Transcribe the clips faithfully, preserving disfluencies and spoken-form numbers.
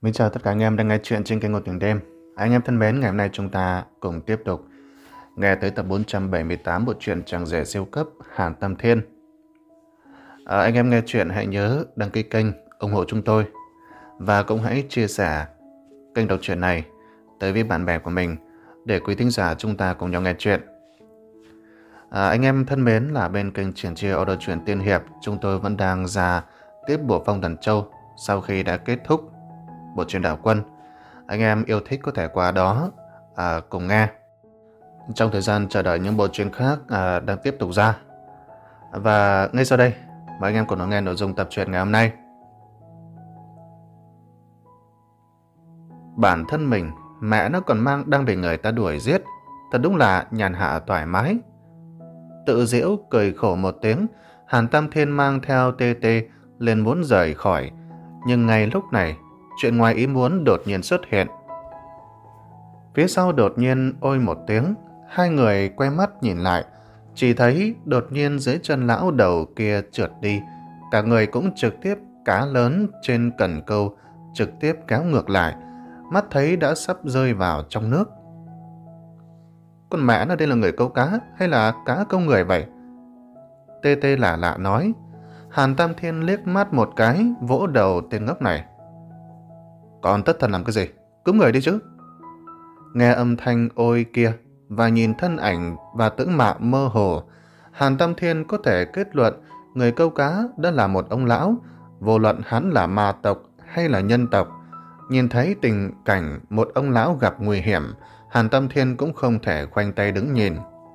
Mình chào tất cả anh em đang nghe chuyện trên kênh Ngôn Tình Đêm. Anh em thân mến, ngày hôm nay chúng ta cùng tiếp tục nghe tới tập bốn trăm bảy mươi tám bộ truyện Chàng rể siêu cấp Hàn Tam Thiên. À, anh em nghe chuyện hãy nhớ đăng ký kênh, ủng hộ chúng tôi và cũng hãy chia sẻ kênh đọc truyện này tới với bạn bè của mình để quý thính giả chúng ta cùng nhau nghe chuyện. À, anh em thân mến, là bên kênh Triển Chia Audio Truyện Tiên Hiệp, chúng tôi vẫn đang ra tiếp bộ Phong Thần Châu sau khi đã kết thúc bộ truyện Đạo Quân. Anh em yêu thích có thể qua đó à, cùng nghe trong thời gian chờ đợi những bộ truyện khác à, đang tiếp tục ra. Và ngay sau đây mời anh em cùng nghe nội dung tập truyện ngày hôm nay. Bản thân mình, mẹ nó còn mang đang bị người ta đuổi giết, thật đúng là nhàn hạ thoải mái. Tự giễu cười khổ một tiếng, Hàn Tam Thiên mang theo Tê Tê lên muốn rời khỏi, nhưng ngay lúc này chuyện ngoài ý muốn đột nhiên xuất hiện. Phía sau đột nhiên ôi một tiếng, hai người quay mắt nhìn lại, chỉ thấy đột nhiên dưới chân lão đầu kia trượt đi, cả người cũng trực tiếp cá lớn trên cần câu trực tiếp kéo ngược lại, mắt thấy đã sắp rơi vào trong nước. Con mẹ nó, đây là người câu cá hay là cá câu người vậy? Tê Tê lạ lạ nói. Hàn Tam Thiên liếc mắt một cái, vỗ đầu tên ngốc này. Còn tất thần làm cái gì? Cứu người đi chứ. Nghe âm thanh ôi kia và nhìn thân ảnh và tướng mạo mơ hồ, Hàn Tam Thiên có thể kết luận người câu cá đã là một ông lão, vô luận hắn là ma tộc hay là nhân tộc. Nhìn thấy tình cảnh một ông lão gặp nguy hiểm, Hàn Tam Thiên cũng không thể khoanh tay đứng nhìn.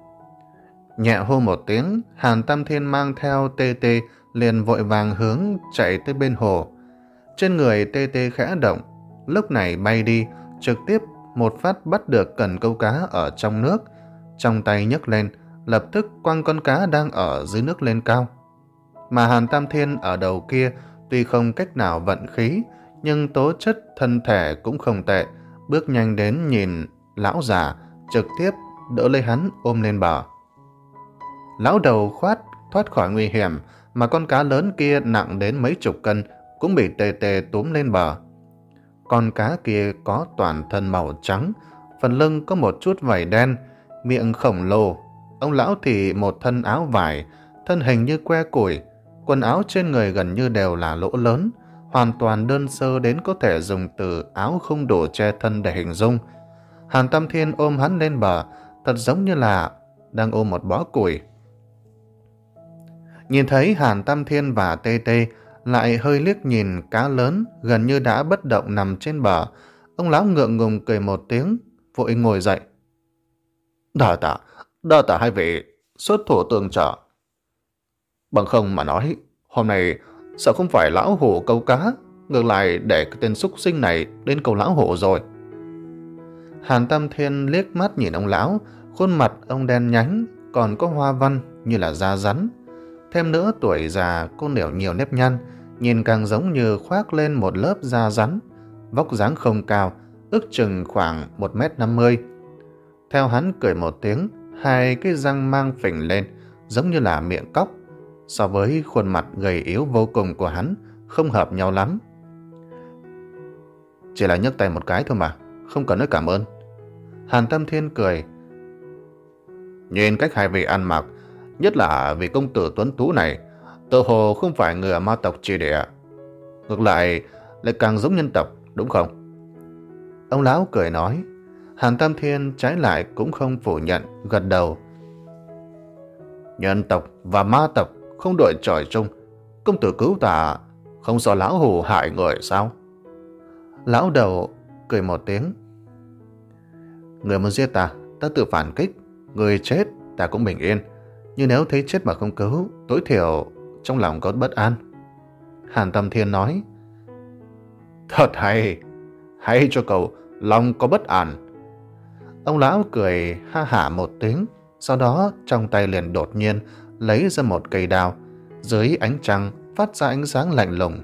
Nhẹ hô một tiếng, Hàn Tam Thiên mang theo Tê Tê liền vội vàng hướng chạy tới bên hồ. Trên người Tê Tê khẽ động, lúc này bay đi, trực tiếp một phát bắt được cần câu cá ở trong nước, trong tay nhấc lên, lập tức quăng con cá đang ở dưới nước lên cao. Mà Hàn Tam Thiên ở đầu kia tuy không cách nào vận khí, nhưng tố chất thân thể cũng không tệ, bước nhanh đến nhìn lão già, trực tiếp đỡ lấy hắn ôm lên bờ. Lão đầu khoát thoát khỏi nguy hiểm, mà con cá lớn kia nặng đến mấy chục cân cũng bị Tê Tê túm lên bờ. Con cá kia có toàn thân màu trắng, phần lưng có một chút vảy đen, miệng khổng lồ. Ông lão thì một thân áo vải, thân hình như que củi, quần áo trên người gần như đều là lỗ lớn, hoàn toàn đơn sơ đến có thể dùng từ áo không đủ che thân để hình dung. Hàn Tam Thiên ôm hắn lên bờ, thật giống như là đang ôm một bó củi. Nhìn thấy Hàn Tam Thiên và Tê Tê, lại hơi liếc nhìn cá lớn gần như đã bất động nằm trên bờ, ông lão ngượng ngùng cười một tiếng, vội ngồi dậy. Đa tạ, đa tạ hai vị xuất thủ tương trợ. Bằng không mà nói, hôm nay sợ không phải lão hổ câu cá, ngược lại để cái tên súc sinh này đến câu lão hổ rồi. Hàn Tam Thiên liếc mắt nhìn ông lão, khuôn mặt ông đen nhánh, còn có hoa văn như là da rắn. Thêm nữa tuổi già cô nểu nhiều nếp nhăn, nhìn càng giống như khoác lên một lớp da rắn, vóc dáng không cao, ước chừng khoảng một mét năm mươi. Theo hắn cười một tiếng, hai cái răng mang phình lên, giống như là miệng cóc, so với khuôn mặt gầy yếu vô cùng của hắn, không hợp nhau lắm. Chỉ là nhấc tay một cái thôi mà, không cần nói cảm ơn. Hàn Tam Thiên cười. Nhìn cách hai vị ăn mặc, nhất là vị công tử tuấn tú này, tự hồ không phải người ở ma tộc chỉ địa. Ngược lại lại càng giống nhân tộc, đúng không? Ông lão cười nói. Hàn Tam Thiên trái lại cũng không phủ nhận, gật đầu. Nhân tộc và ma tộc không đội trời chung, công tử cứu ta không sợ lão hù hại người sao? Lão đầu cười một tiếng. Người muốn giết ta, ta tự phản kích, người chết ta cũng bình yên, nhưng nếu thấy chết mà không cứu, tối thiểu trong lòng có bất an. Hàn Tam Thiên nói. Thật hay, hay cho cậu lòng có bất an. Ông lão cười ha hả một tiếng, sau đó trong tay liền đột nhiên lấy ra một cây đao, dưới ánh trăng phát ra ánh sáng lạnh lùng.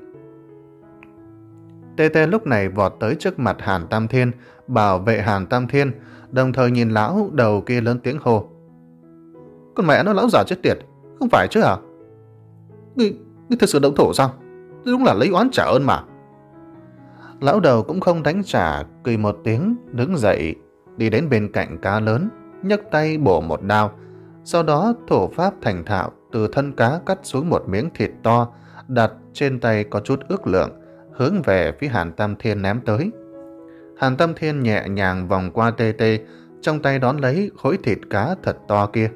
Tê Tê lúc này vọt tới trước mặt Hàn Tam Thiên, bảo vệ Hàn Tam Thiên, đồng thời nhìn lão đầu kia lớn tiếng hô. Con mẹ nó, lão già chết tiệt, không phải chứ hả? Ngươi, ngươi thật sự động thổ sao? Đúng là lấy oán trả ơn mà. Lão đầu cũng không đánh trả, cười một tiếng, đứng dậy, đi đến bên cạnh cá lớn, nhấc tay bổ một đao. Sau đó thủ pháp thành thạo từ thân cá cắt xuống một miếng thịt to, đặt trên tay có chút ước lượng, hướng về phía Hàn Tam Thiên ném tới. Hàn Tam Thiên nhẹ nhàng vòng qua Tê Tê, trong tay đón lấy khối thịt cá thật to kia.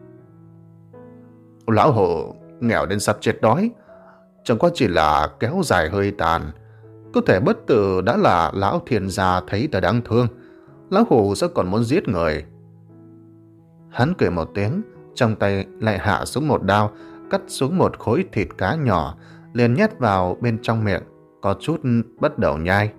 Lão hổ nghèo đến sắp chết đói, chẳng qua chỉ là kéo dài hơi tàn. Có thể bất tử đã là lão thiên gia thấy ta đáng thương, lão hổ sẽ còn muốn giết người. Hắn cười một tiếng, trong tay lại hạ xuống một đao, cắt xuống một khối thịt cá nhỏ, liền nhét vào bên trong miệng, có chút bắt đầu nhai.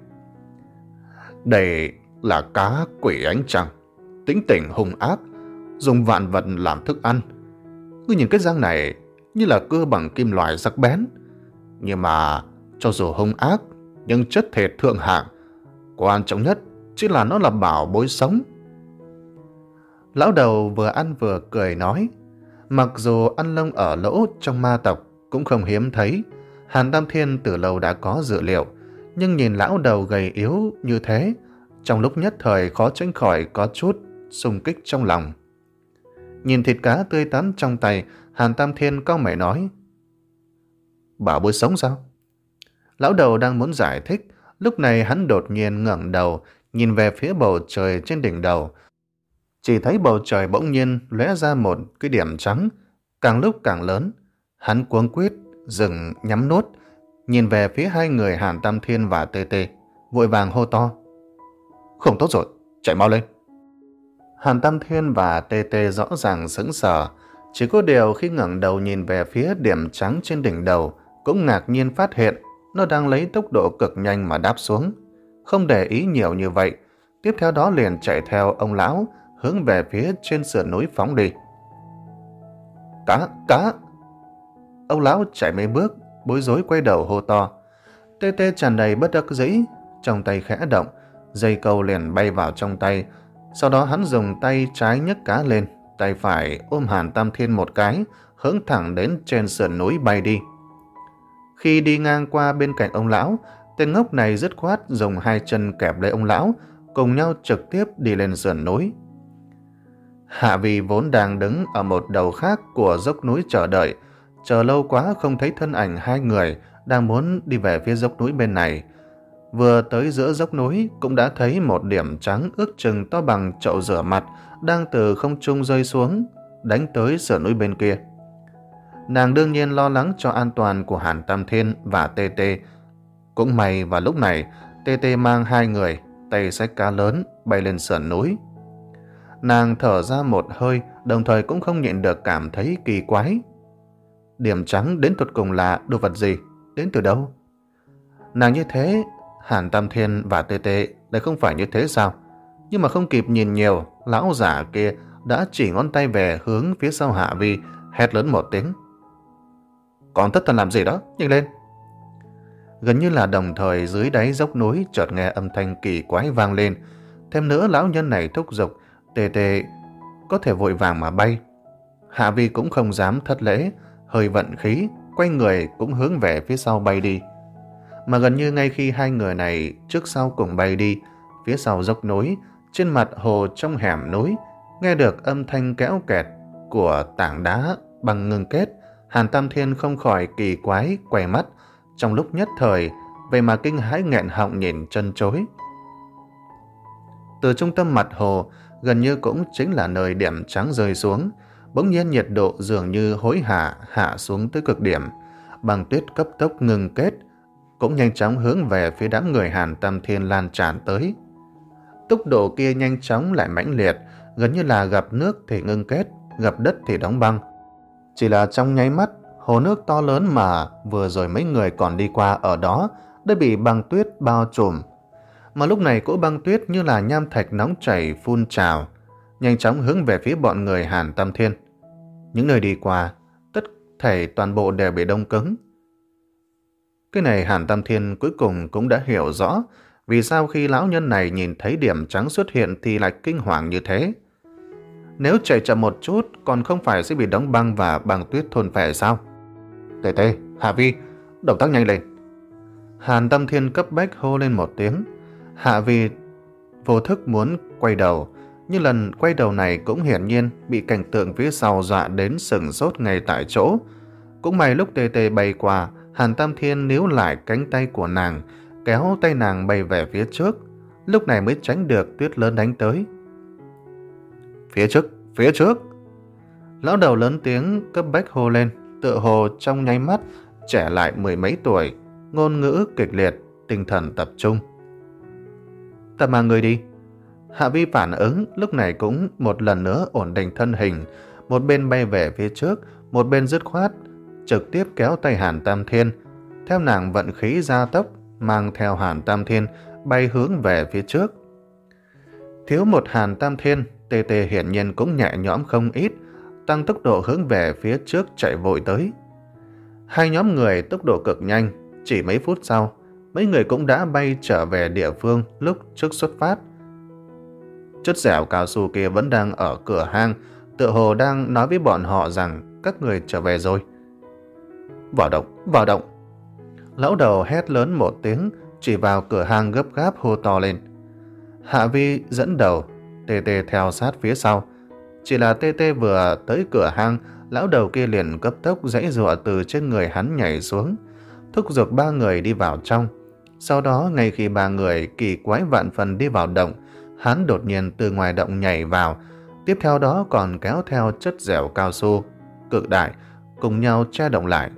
Đây là cá quỷ ánh trăng, tính tình hung ác, dùng vạn vật làm thức ăn. Cứ nhìn cái răng này như là cưa bằng kim loại sắc bén, nhưng mà cho dù hung ác nhưng chất thịt thượng hạng, quan trọng nhất chính là nó là bảo bối sống. Lão đầu vừa ăn vừa cười nói, mặc dù ăn lông ở lỗ trong ma tộc cũng không hiếm thấy, Hàn Tam Thiên từ lâu đã có dự liệu, nhưng nhìn lão đầu gầy yếu như thế, trong lúc nhất thời khó tránh khỏi có chút xung kích trong lòng. Nhìn thịt cá tươi tắn trong tay, Hàn Tam Thiên cau mày nói, bảo bối sống sao? Lão đầu đang muốn giải thích, lúc này hắn đột nhiên ngẩng đầu, nhìn về phía bầu trời trên đỉnh đầu. Chỉ thấy bầu trời bỗng nhiên lóe ra một cái điểm trắng, càng lúc càng lớn. Hắn cuống quýt dừng nhắm nốt, nhìn về phía hai người Hàn Tam Thiên và Tê Tê, vội vàng hô to, không tốt rồi, chạy mau lên. Hàn Tam Thiên và Tê Tê rõ ràng sững sờ, chỉ có điều khi ngẩng đầu nhìn về phía điểm trắng trên đỉnh đầu, cũng ngạc nhiên phát hiện nó đang lấy tốc độ cực nhanh mà đáp xuống. Không để ý nhiều như vậy, tiếp theo đó liền chạy theo ông lão, hướng về phía trên sườn núi phóng đi. Cá, cá! Ông lão chạy mấy bước, bối rối quay đầu hô to. Tê Tê tràn đầy bất đắc dĩ, trong tay khẽ động, dây câu liền bay vào trong tay. Sau đó hắn dùng tay trái nhấc cá lên, tay phải ôm Hàn Tam Thiên một cái, hướng thẳng đến trên sườn núi bay đi. Khi đi ngang qua bên cạnh ông lão, tên ngốc này dứt khoát dùng hai chân kẹp lấy ông lão, cùng nhau trực tiếp đi lên sườn núi. Hạ Vi vốn đang đứng ở một đầu khác của dốc núi chờ đợi, chờ lâu quá không thấy thân ảnh hai người đang muốn đi về phía dốc núi bên này. Vừa tới giữa dốc núi cũng đã thấy một điểm trắng ước chừng to bằng chậu rửa mặt đang từ không trung rơi xuống, đánh tới sườn núi bên kia. Nàng đương nhiên lo lắng cho an toàn của Hàn Tam Thiên và Tê Tê. Cũng may vào lúc này, Tê Tê mang hai người, tay xách cá lớn, bay lên sườn núi. Nàng thở ra một hơi, đồng thời cũng không nhịn được cảm thấy kỳ quái. Điểm trắng đến tột cùng là đồ vật gì? Đến từ đâu? Nàng như thế, Hàn Tam Thiên và Tê Tê lại không phải như thế sao? Nhưng mà không kịp nhìn nhiều, lão giả kia đã chỉ ngón tay về hướng phía sau Hạ Vi, hét lớn một tiếng. Còn thất thần làm gì đó? Nhanh lên! Gần như là đồng thời dưới đáy dốc núi chợt nghe âm thanh kỳ quái vang lên. Thêm nữa lão nhân này thúc giục Tê Tê có thể vội vàng mà bay. Hạ Vi cũng không dám thất lễ, hơi vận khí, quay người cũng hướng về phía sau bay đi. Mà gần như ngay khi hai người này trước sau cùng bay đi, phía sau dốc núi, trên mặt hồ trong hẻm núi, nghe được âm thanh kéo kẹt của tảng đá bằng ngưng kết. Hàn Tam Thiên không khỏi kỳ quái quay mắt, trong lúc nhất thời vậy mà kinh hãi nghẹn họng nhìn chân chối. Từ trung tâm mặt hồ, gần như cũng chính là nơi điểm trắng rơi xuống, bỗng nhiên nhiệt độ dường như hối hả hạ xuống tới cực điểm. Băng tuyết cấp tốc ngừng kết, cũng nhanh chóng hướng về phía đám người Hàn Tam Thiên lan tràn tới. Tốc độ kia nhanh chóng lại mãnh liệt, gần như là gặp nước thì ngưng kết, gặp đất thì đóng băng. Chỉ là trong nháy mắt, hồ nước to lớn mà vừa rồi mấy người còn đi qua ở đó đã bị băng tuyết bao trùm. Mà lúc này cỗ băng tuyết như là nham thạch nóng chảy phun trào, nhanh chóng hướng về phía bọn người Hàn Tam Thiên. Những nơi đi qua, tất thảy toàn bộ đều bị đông cứng. Cái này Hàn Tam Thiên cuối cùng cũng đã hiểu rõ vì sao khi lão nhân này nhìn thấy điểm trắng xuất hiện thì lại kinh hoàng như thế. Nếu chạy chậm một chút còn không phải sẽ bị đóng băng và băng tuyết thôn phệ sao? Tê Tê, Hạ Vi, động tác nhanh lên! Hàn Tam Thiên cấp bách hô lên một tiếng. Hạ Vi vô thức muốn quay đầu, nhưng lần quay đầu này cũng hiển nhiên bị cảnh tượng phía sau dọa đến sừng sốt ngay tại chỗ. Cũng may lúc tê tê bay qua, Hàn Tam Thiên níu lại cánh tay của nàng, kéo tay nàng bay về phía trước, lúc này mới tránh được tuyết lớn đánh tới. Phía trước, phía trước! Lão đầu lớn tiếng cấp bách hô lên, tựa hồ trong nháy mắt trẻ lại mười mấy tuổi, ngôn ngữ kịch liệt, tinh thần tập trung. Ta mang người đi. Hạ Vi phản ứng lúc này cũng một lần nữa ổn định thân hình, một bên bay về phía trước, một bên dứt khoát trực tiếp kéo tay Hàn Tam Thiên. Theo nàng vận khí gia tốc, mang theo Hàn Tam Thiên bay hướng về phía trước. Thiếu một Hàn Tam Thiên, tê tê hiển nhiên cũng nhẹ nhõm không ít, tăng tốc độ hướng về phía trước chạy vội tới. Hai nhóm người tốc độ cực nhanh, chỉ mấy phút sau, mấy người cũng đã bay trở về địa phương lúc trước xuất phát. Chất dẻo cao su kia vẫn đang ở cửa hang, tựa hồ đang nói với bọn họ rằng các người trở về rồi. Vào động, vào động! Lão đầu hét lớn một tiếng, chỉ vào cửa hang gấp gáp hô to lên. Hạ Vi dẫn đầu, tê tê theo sát phía sau. Chỉ là tê tê vừa tới cửa hang, lão đầu kia liền cấp tốc giãy giụa từ trên người hắn nhảy xuống, thúc giục ba người đi vào trong. Sau đó, ngay khi ba người kỳ quái vạn phần đi vào động, hắn đột nhiên từ ngoài động nhảy vào, tiếp theo đó còn kéo theo chất dẻo cao su cực đại cùng nhau che động lại.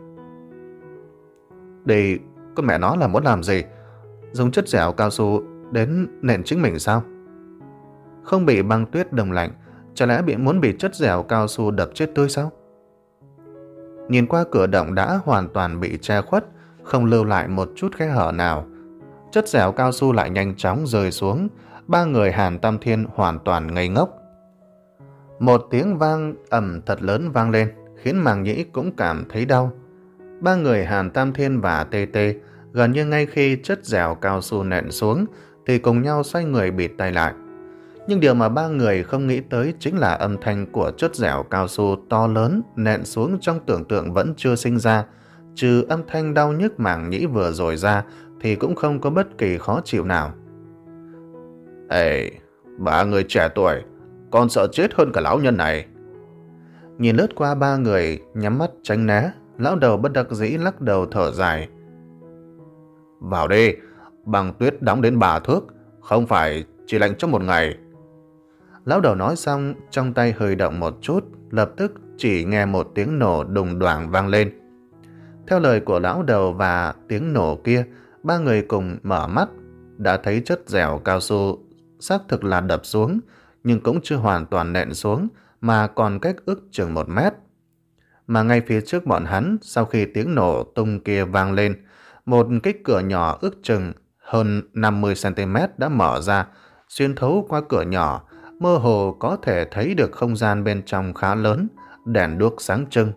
Đây, con mẹ nó là muốn làm gì? Dùng chất dẻo cao su đến nện chính mình sao? Không bị băng tuyết đông lạnh, chả lẽ bị muốn bị chất dẻo cao su đập chết tươi sao? Nhìn qua cửa động đã hoàn toàn bị che khuất, không lưu lại một chút khe hở nào. Chất dẻo cao su lại nhanh chóng rơi xuống, ba người Hàn Tam Thiên hoàn toàn ngây ngốc. Một tiếng vang ầm thật lớn vang lên, khiến màng nhĩ cũng cảm thấy đau. Ba người Hàn Tam Thiên và tê tê gần như ngay khi chất dẻo cao su nện xuống thì cùng nhau xoay người bịt tay lại. Nhưng điều mà ba người không nghĩ tới chính là âm thanh của chất dẻo cao su to lớn nện xuống trong tưởng tượng vẫn chưa sinh ra. Trừ âm thanh đau nhức màng nhĩ vừa rồi ra thì cũng không có bất kỳ khó chịu nào. Ê, ba người trẻ tuổi, còn sợ chết hơn cả lão nhân này. Nhìn lướt qua ba người nhắm mắt tránh né, lão đầu bất đắc dĩ lắc đầu thở dài. Vào đi, băng tuyết đóng đến ba thước, không phải chỉ lạnh trong một ngày. Lão đầu nói xong, trong tay hơi động một chút, lập tức chỉ nghe một tiếng nổ đùng đoàng vang lên. Theo lời của lão đầu và tiếng nổ kia, ba người cùng mở mắt, đã thấy chất dẻo cao su xác thực là đập xuống, nhưng cũng chưa hoàn toàn nện xuống, mà còn cách ước chừng một mét. Mà ngay phía trước bọn hắn, sau khi tiếng nổ tung kia vang lên, một kích cửa nhỏ ước chừng hơn năm mươi xăng ti mét đã mở ra, xuyên thấu qua cửa nhỏ, mơ hồ có thể thấy được không gian bên trong khá lớn, đèn đuốc sáng trưng.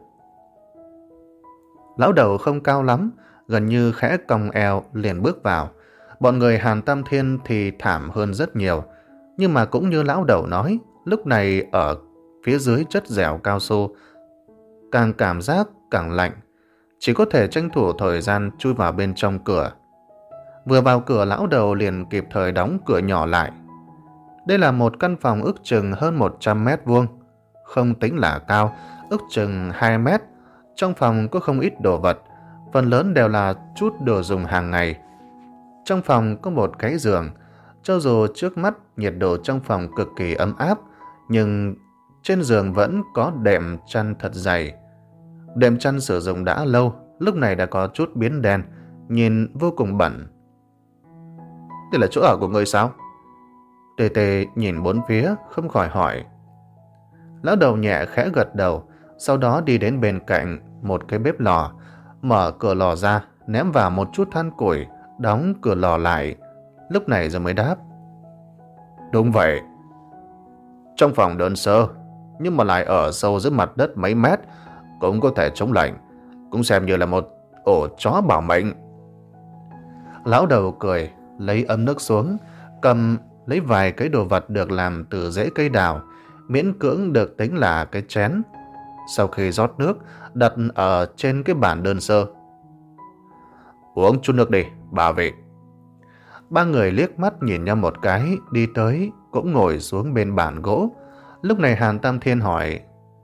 Lão đầu không cao lắm, gần như khẽ cong eo liền bước vào. Bọn người Hàn Tam Thiên thì thảm hơn rất nhiều, nhưng mà cũng như lão đầu nói, lúc này ở phía dưới chất dẻo cao su, càng cảm giác càng lạnh, chỉ có thể tranh thủ thời gian chui vào bên trong cửa. Vừa vào cửa, lão đầu liền kịp thời đóng cửa nhỏ lại. Đây là một căn phòng ước chừng hơn một trăm mét vuông, không tính là cao, ước chừng hai mét. Trong phòng có không ít đồ vật, phần lớn đều là chút đồ dùng hàng ngày. Trong phòng có một cái giường, cho dù trước mắt nhiệt độ trong phòng cực kỳ ấm áp, nhưng trên giường vẫn có đệm chăn thật dày. Đệm chăn sử dụng đã lâu, lúc này đã có chút biến đen, nhìn vô cùng bẩn. Đây là chỗ ở của người sao? Tê tê nhìn bốn phía, không khỏi hỏi. Lão đầu nhẹ khẽ gật đầu, sau đó đi đến bên cạnh một cái bếp lò, mở cửa lò ra, ném vào một chút than củi, đóng cửa lò lại, lúc này rồi mới đáp. Đúng vậy. Trong phòng đơn sơ, nhưng mà lại ở sâu dưới mặt đất mấy mét, cũng có thể chống lạnh, cũng xem như là một ổ chó bảo mệnh. Lão đầu cười, lấy ấm nước xuống, cầm lấy vài cái đồ vật được làm từ rễ cây đào, miễn cưỡng được tính là cái chén. Sau khi rót nước, đặt ở trên cái bàn đơn sơ. Uống chút nước đi, Ba vị. Ba người liếc mắt nhìn nhau một cái, đi tới, cũng ngồi xuống bên bàn gỗ. Lúc này Hàn Tam Thiên hỏi: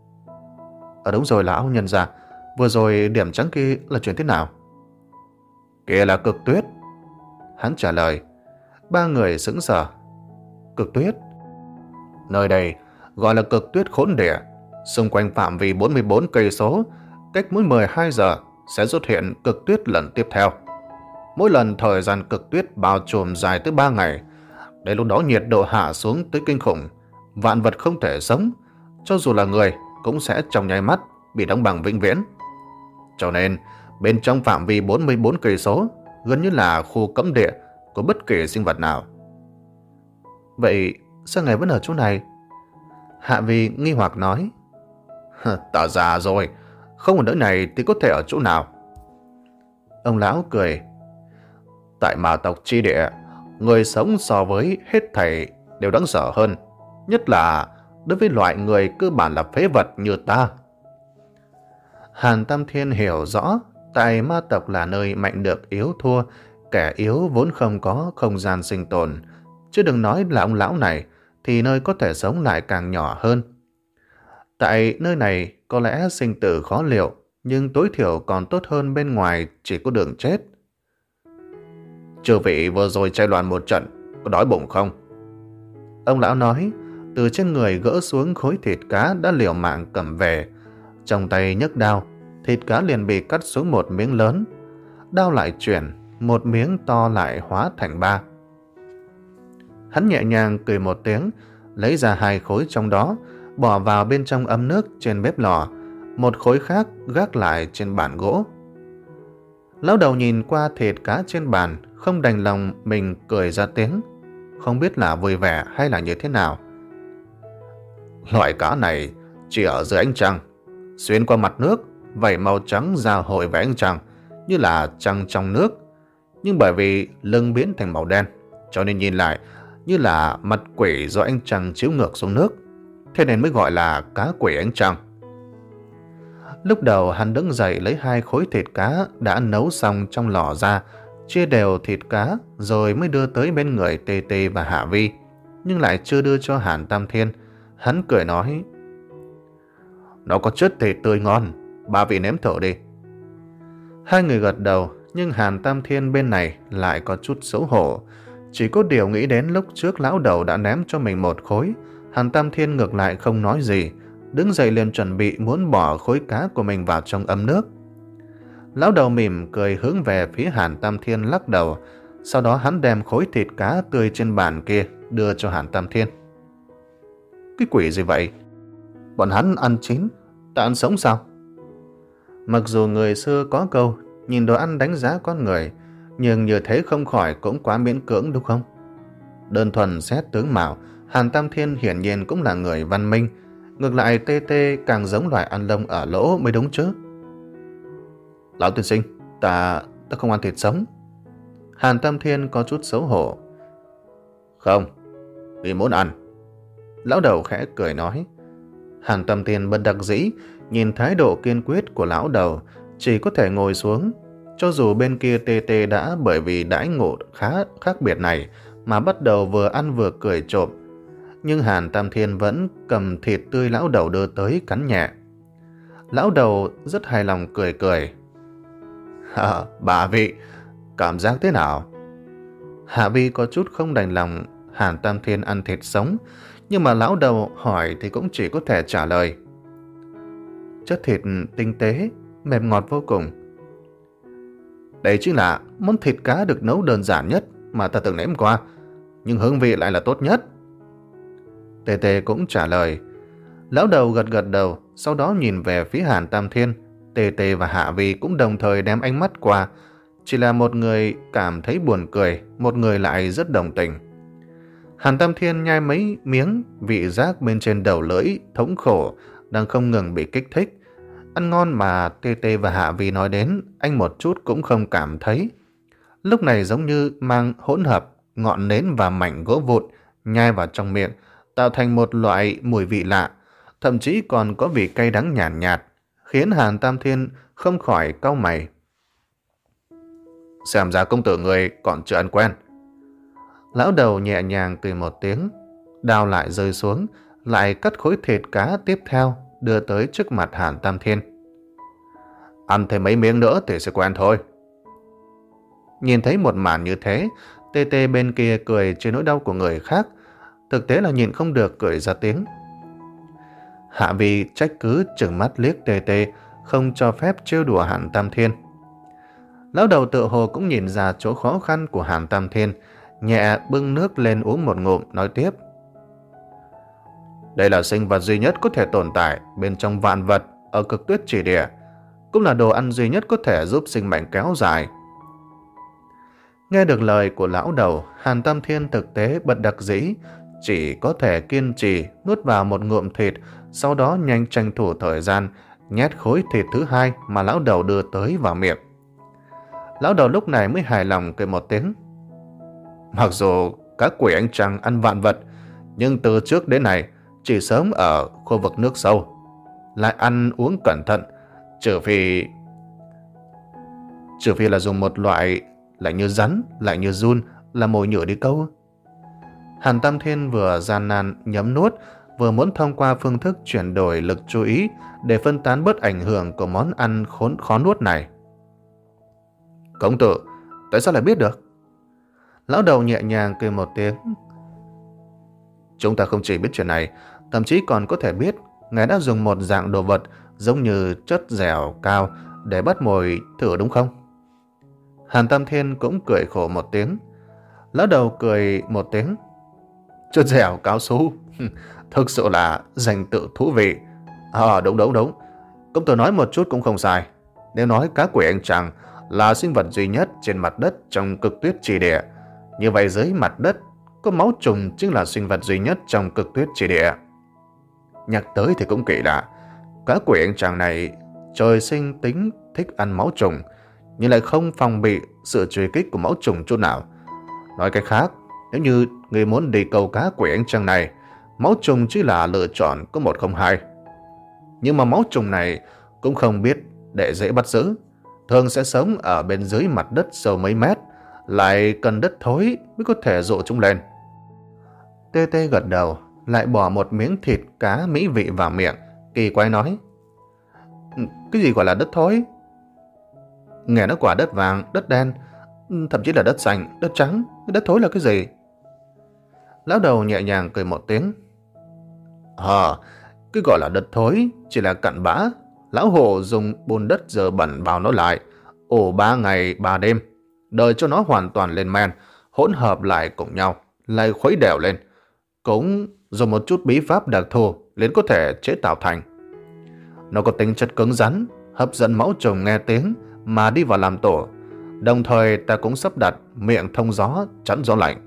Ờ đúng rồi lão nhân gia, vừa rồi điểm trắng kia là chuyện thế nào? Kia là cực tuyết. Hắn trả lời. Ba người sững sờ. Cực tuyết? Nơi đây gọi là cực tuyết khốn địa. Xung quanh phạm vi bốn mươi bốn cây số, cách mỗi mười hai giờ sẽ xuất hiện cực tuyết lần tiếp theo. Mỗi lần thời gian cực tuyết bao trùm dài tới ba ngày. Đến lúc đó nhiệt độ hạ xuống tới kinh khủng, vạn vật không thể sống, cho dù là người cũng sẽ trong nháy mắt bị đóng băng vĩnh viễn. Cho nên bên trong phạm vi bốn mươi bốn cây số gần như là khu cấm địa của bất kỳ sinh vật nào. Vậy sao ngài vẫn ở chỗ này? Hạ Vi nghi hoặc nói. Ta già rồi, không ở nơi này thì có thể ở chỗ nào? Ông lão cười. Tại ma tộc chi địa, người sống so với hết thảy đều đáng sợ hơn, nhất là đối với loại người cơ bản là phế vật như ta. Hàn Tam Thiên hiểu rõ, tại ma tộc là nơi mạnh được yếu thua, kẻ yếu vốn không có không gian sinh tồn, chứ đừng nói là ông lão này thì nơi có thể sống lại càng nhỏ hơn. Tại nơi này có lẽ sinh tử khó liệu, nhưng tối thiểu còn tốt hơn bên ngoài chỉ có đường chết. Chư vị vừa rồi chạy loạn một trận, có đói bụng không? Ông lão nói, từ trên người gỡ xuống khối thịt cá đã liều mạng cầm về. Trong tay nhấc đao, thịt cá liền bị cắt xuống một miếng lớn. Đao lại chuyển, một miếng to lại hóa thành ba. Hắn nhẹ nhàng cười một tiếng, lấy ra hai khối trong đó, bỏ vào bên trong ấm nước trên bếp lò, một khối khác gác lại trên bàn gỗ. Lão đầu nhìn qua thịt cá trên bàn, không đành lòng mình cười ra tiếng, không biết là vui vẻ hay là như thế nào. Loại cá này chỉ ở dưới ánh trăng, xuyên qua mặt nước, vảy màu trắng giao hội với ánh trăng, như là trăng trong nước. Nhưng bởi vì lưng biến thành màu đen, cho nên nhìn lại như là mặt quỷ do ánh trăng chiếu ngược xuống nước, thế nên mới gọi là cá quỷ ánh trăng. Lúc đầu hắn đứng dậy lấy hai khối thịt cá đã nấu xong trong lò ra, chia đều thịt cá rồi mới đưa tới bên người Tê Tê và Hạ Vi, nhưng lại chưa đưa cho Hàn Tam Thiên. Hắn cười nói, nó có chất thịt tươi ngon, ba vị nếm thử đi. Hai người gật đầu, nhưng Hàn Tam Thiên bên này lại có chút xấu hổ. Chỉ có điều nghĩ đến lúc trước lão đầu đã ném cho mình một khối, Hàn Tam Thiên ngược lại không nói gì, đứng dậy liền chuẩn bị muốn bỏ khối cá của mình vào trong ấm nước. Lão đầu mỉm cười hướng về phía Hàn Tam Thiên lắc đầu, sau đó hắn đem khối thịt cá tươi trên bàn kia đưa cho Hàn Tam Thiên. Cái quỷ gì vậy? Bọn hắn ăn chín, ta ăn sống sao? Mặc dù người xưa có câu nhìn đồ ăn đánh giá con người, nhưng như thế không khỏi cũng quá miễn cưỡng đúng không? Đơn thuần xét tướng mạo, Hàn Tam Thiên hiển nhiên cũng là người văn minh, ngược lại Tê Tê càng giống loài ăn lông ở lỗ mới đúng chứ. Lão tiên sinh, ta ta không ăn thịt sống. Hàn Tam Thiên có chút xấu hổ. Không, vì muốn ăn. Lão đầu khẽ cười nói. Hàn Tam Thiên bất đắc dĩ nhìn thái độ kiên quyết của lão đầu, chỉ có thể ngồi xuống. Cho dù bên kia Tê Tê đã bởi vì đãi ngộ khá khác biệt này mà bắt đầu vừa ăn vừa cười trộm, nhưng Hàn Tam Thiên vẫn cầm thịt tươi lão đầu đưa tới cắn nhẹ. Lão đầu rất hài lòng cười cười. À, bà vị, cảm giác thế nào? Hạ Vi có chút không đành lòng Hàn Tam Thiên ăn thịt sống, nhưng mà lão đầu hỏi thì cũng chỉ có thể trả lời. Chất thịt tinh tế, mềm ngọt vô cùng. Đây chính là món thịt cá được nấu đơn giản nhất mà ta từng nếm qua, nhưng hương vị lại là tốt nhất. Tê Tê cũng trả lời. Lão đầu gật gật đầu, sau đó nhìn về phía Hàn Tam Thiên. Tê Tê và Hạ Vi cũng đồng thời đem ánh mắt qua, chỉ là một người cảm thấy buồn cười, một người lại rất đồng tình. Hàn Tam Thiên nhai mấy miếng, vị giác bên trên đầu lưỡi thống khổ đang không ngừng bị kích thích. Ăn ngon mà Tê Tê và Hạ Vi nói đến, anh một chút cũng không cảm thấy. Lúc này giống như mang hỗn hợp ngọn nến và mảnh gỗ vụn nhai vào trong miệng, tạo thành một loại mùi vị lạ, thậm chí còn có vị cay đắng nhàn nhạt, nhạt, khiến Hàn Tam Thiên không khỏi cau mày. xem ra công tử người còn chưa ăn quen. Lão đầu nhẹ nhàng cười một tiếng, đao lại rơi xuống, lại cắt khối thịt cá tiếp theo, đưa tới trước mặt Hàn Tam Thiên. Ăn thêm mấy miếng nữa thì sẽ quen thôi. Nhìn thấy một màn như thế, Tê Tê bên kia cười trên nỗi đau của người khác, thực tế là nhìn không được cười ra tiếng. Hạ Vi trách cứ trừng mắt liếc Tê Tê, không cho phép trêu đùa Hàn Tam Thiên. Lão đầu tự hồ cũng nhìn ra chỗ khó khăn của Hàn Tam Thiên, nhẹ bưng nước lên uống một ngụm, nói tiếp. Đây là sinh vật duy nhất có thể tồn tại bên trong vạn vật ở cực tuyết chỉ địa, cũng là đồ ăn duy nhất có thể giúp sinh mệnh kéo dài. Nghe được lời của lão đầu, Hàn Tam Thiên thực tế bất đắc dĩ, chỉ có thể kiên trì nuốt vào một ngụm thịt, sau đó nhanh tranh thủ thời gian nhét khối thịt thứ hai mà lão đầu đưa tới vào miệng. Lão đầu lúc này mới hài lòng cười một tiếng. Mặc dù các quỷ ánh trăng ăn vạn vật, nhưng từ trước đến nay chỉ sống ở khu vực nước sâu, lại ăn uống cẩn thận, trừ phi trừ phi là dùng một loại lại như rắn, lại như giun là mồi nhử đi câu. Hàn Tam Thiên vừa gian nan nhấm nuốt, vừa muốn thông qua phương thức chuyển đổi lực chú ý để phân tán bớt ảnh hưởng của món ăn khốn khó nuốt này. Công tử, tại sao lại biết được? Lão đầu nhẹ nhàng cười một tiếng. Chúng ta không chỉ biết chuyện này, thậm chí còn có thể biết ngài đã dùng một dạng đồ vật giống như chất dẻo cao để bắt mồi thử đúng không? Hàn Tam Thiên cũng cười khổ một tiếng. Lão đầu cười một tiếng. Chất dẻo cao su, thực sự là danh tự thú vị. Ờ, đúng đúng đúng. Công tử nói một chút cũng không sai. Nếu nói cá quỷ anh chàng là sinh vật duy nhất trên mặt đất trong cực tuyết chỉ địa, như vậy dưới mặt đất có máu trùng chính là sinh vật duy nhất trong cực tuyết chỉ địa. Nhắc tới thì cũng kỳ lạ, cá quỷ anh chàng này trời sinh tính thích ăn máu trùng, nhưng lại không phòng bị sự truy kích của máu trùng chút nào. Nói cách khác, nếu như người muốn đi câu cá quỷ anh chàng này, máu trùng chỉ là lựa chọn có một không hai. Nhưng mà máu trùng này cũng không biết để dễ bắt giữ, thường sẽ sống ở bên dưới mặt đất sâu mấy mét, lại cần đất thối mới có thể dụ chúng lên. Tê Tê gật đầu, lại bỏ một miếng thịt cá mỹ vị vào miệng, kỳ quái nói. Cái gì gọi là đất thối? Nghe nó quả đất vàng, đất đen, thậm chí là đất xanh, đất trắng, đất thối là cái gì? Lão đầu nhẹ nhàng cười một tiếng. Ờ, cái gọi là đất thối chỉ là cặn bã. Lão hồ dùng bùn đất dơ bẩn vào nó lại, ủ ba ngày ba đêm, đợi cho nó hoàn toàn lên men, hỗn hợp lại cùng nhau, lại khuấy đều lên. Cũng dùng một chút bí pháp đặc thù liền có thể chế tạo thành. Nó có tính chất cứng rắn, hấp dẫn máu trùng nghe tiếng mà đi vào làm tổ. Đồng thời ta cũng sắp đặt miệng thông gió chắn gió lạnh.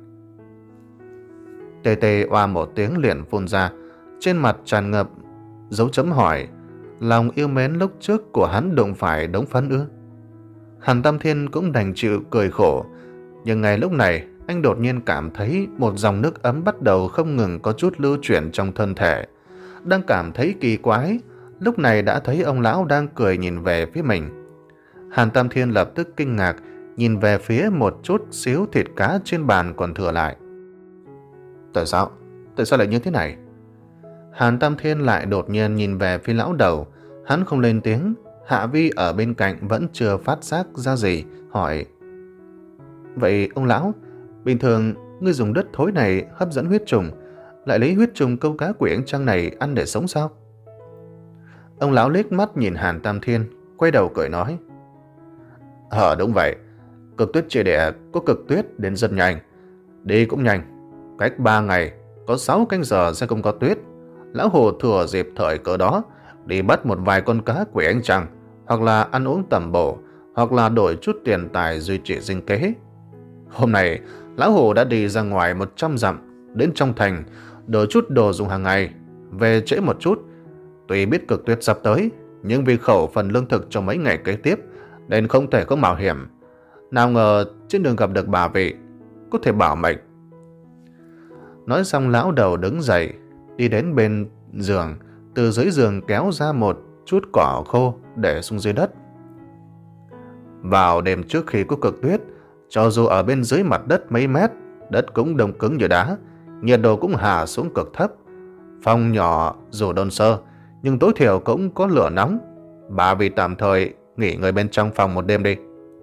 Tê Tê oa một tiếng liền phun ra, trên mặt tràn ngập dấu chấm hỏi. Lòng yêu mến lúc trước của hắn đụng phải đống phân ư? Hàn Tam Thiên cũng đành chịu cười khổ, nhưng ngay lúc này anh đột nhiên cảm thấy một dòng nước ấm bắt đầu không ngừng có chút lưu chuyển trong thân thể. Đang cảm thấy kỳ quái, lúc này đã thấy ông lão đang cười nhìn về phía mình. Hàn Tam Thiên lập tức kinh ngạc, nhìn về phía một chút xíu thịt cá trên bàn còn thừa lại. Tại sao? Tại sao lại như thế này? Hàn Tam Thiên lại đột nhiên nhìn về phía lão đầu. Hắn không lên tiếng. Hạ Vi ở bên cạnh vẫn chưa phát giác ra gì, hỏi. Vậy ông lão, bình thường ngươi dùng đất thối này hấp dẫn huyết trùng, lại lấy huyết trùng câu cá quỷ ánh trăng này ăn để sống sao? Ông lão liếc mắt nhìn Hàn Tam Thiên, quay đầu cười nói. Ờ đúng vậy, cực tuyết chỉ địa có cực tuyết đến rất nhanh, đi cũng nhanh. Cách ba ngày, có sáu canh giờ sẽ không có tuyết. Lão hồ thừa dịp thời cỡ đó đi bắt một vài con cá quỷ ánh trăng, hoặc là ăn uống tầm bổ, hoặc là đổi chút tiền tài duy trì sinh kế. Hôm nay, lão hồ đã đi ra ngoài một trăm dặm, đến trong thành, đổi chút đồ dùng hàng ngày, về trễ một chút. Tuy biết cực tuyết sắp tới, nhưng vì khẩu phần lương thực cho mấy ngày kế tiếp, nên không thể có mạo hiểm. Nào ngờ trên đường gặp được bà vị, có thể bảo mệnh. Nói xong lão đầu đứng dậy, đi đến bên giường, từ dưới giường kéo ra một chút cỏ khô để xuống dưới đất. Vào đêm trước khi có cực tuyết, cho dù ở bên dưới mặt đất mấy mét, đất cũng đông cứng như đá, nhiệt độ cũng hạ xuống cực thấp. Phòng nhỏ dù đơn sơ, nhưng tối thiểu cũng có lửa nóng. Bà vì tạm thời nghỉ ngơi bên trong phòng một đêm đi.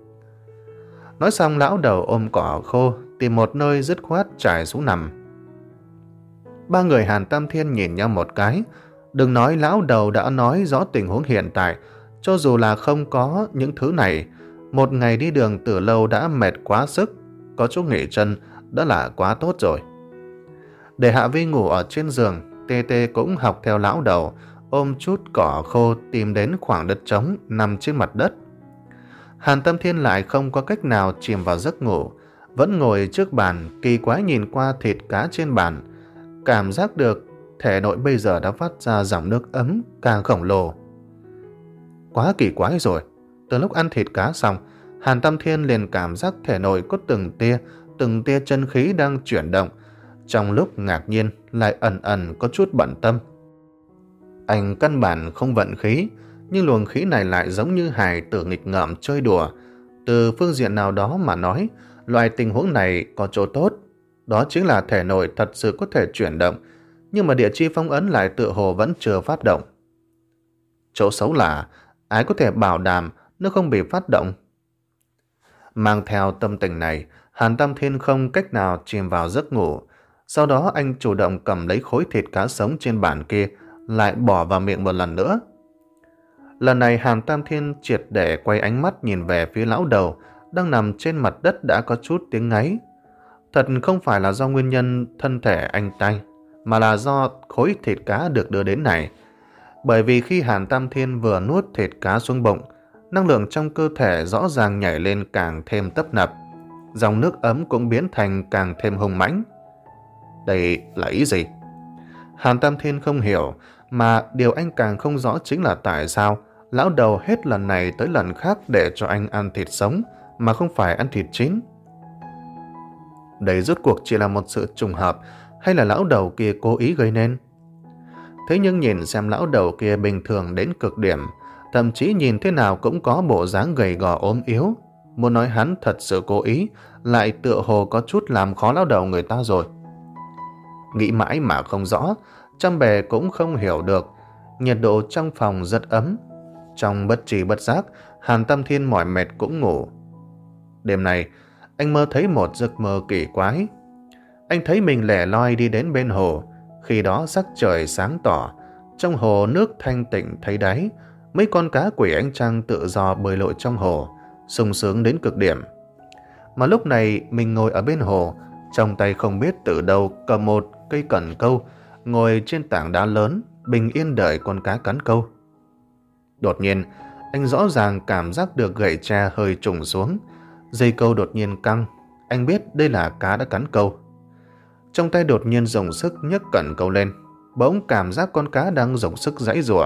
Nói xong, lão đầu ôm cỏ khô, tìm một nơi dứt khoát trải xuống nằm. Ba người Hàn Tam Thiên nhìn nhau một cái. Đừng nói lão đầu đã nói rõ tình huống hiện tại, cho dù là không có những thứ này, một ngày đi đường từ lâu đã mệt quá sức, có chỗ nghỉ chân đã là quá tốt rồi. Để Hạ Vi ngủ ở trên giường, Tê Tê cũng học theo lão đầu, ôm chút cỏ khô tìm đến khoảng đất trống nằm trên mặt đất. Hàn Tam Thiên lại không có cách nào chìm vào giấc ngủ, vẫn ngồi trước bàn kỳ quái nhìn qua thịt cá trên bàn, cảm giác được thể nội bây giờ đã phát ra dòng nước ấm càng khổng lồ. Quá kỳ quái rồi. Từ lúc ăn thịt cá xong, Hàn Tam Thiên liền cảm giác thể nội có từng tia, từng tia chân khí đang chuyển động. Trong lúc ngạc nhiên lại ẩn ẩn có chút bận tâm. Anh căn bản không vận khí, nhưng luồng khí này lại giống như hài tử nghịch ngợm chơi đùa. Từ phương diện nào đó mà nói, loại tình huống này có chỗ tốt. Đó chính là thể nội thật sự có thể chuyển động, nhưng mà địa chi phong ấn lại tựa hồ vẫn chưa phát động. Chỗ xấu là ai có thể bảo đảm nó không bị phát động. Mang theo tâm tình này, Hàn Tam Thiên không cách nào chìm vào giấc ngủ. Sau đó anh chủ động cầm lấy khối thịt cá sống trên bàn kia, lại bỏ vào miệng một lần nữa. Lần này Hàn Tam Thiên triệt để quay ánh mắt nhìn về phía lão đầu đang nằm trên mặt đất đã có chút tiếng ngáy. Thật không phải là do nguyên nhân thân thể anh tay, mà là do khối thịt cá được đưa đến này. Bởi vì khi Hàn Tam Thiên vừa nuốt thịt cá xuống bụng, năng lượng trong cơ thể rõ ràng nhảy lên càng thêm tấp nập. Dòng nước ấm cũng biến thành càng thêm hùng mãnh. Đây là ý gì? Hàn Tam Thiên không hiểu, mà điều anh càng không rõ chính là tại sao lão đầu hết lần này tới lần khác để cho anh ăn thịt sống mà không phải ăn thịt chín. Đây rốt cuộc chỉ là một sự trùng hợp hay là lão đầu kia cố ý gây nên? Thế nhưng nhìn xem lão đầu kia bình thường đến cực điểm, thậm chí nhìn thế nào cũng có bộ dáng gầy gò ốm yếu. Muốn nói hắn thật sự cố ý, lại tựa hồ có chút làm khó lão đầu người ta rồi. Nghĩ mãi mà không rõ, trăm bề cũng không hiểu được. Nhiệt độ trong phòng rất ấm. Trong bất tri bất giác, Hàn Tam Thiên mỏi mệt cũng ngủ. Đêm này, anh mơ thấy một giấc mơ kỳ quái. Anh thấy mình lẻ loi đi đến bên hồ. Khi đó sắc trời sáng tỏ, trong hồ nước thanh tịnh thấy đáy, mấy con cá quỷ ánh trăng tự do bơi lội trong hồ, sung sướng đến cực điểm. Mà lúc này mình ngồi ở bên hồ, trong tay không biết từ đâu cầm một cây cần câu, ngồi trên tảng đá lớn, bình yên đợi con cá cắn câu. Đột nhiên, anh rõ ràng cảm giác được gậy tre hơi trùng xuống, dây câu đột nhiên căng, anh biết đây là cá đã cắn câu. Trong tay đột nhiên dùng sức nhấc cần câu lên, bỗng cảm giác con cá đang dùng sức giãy giụa.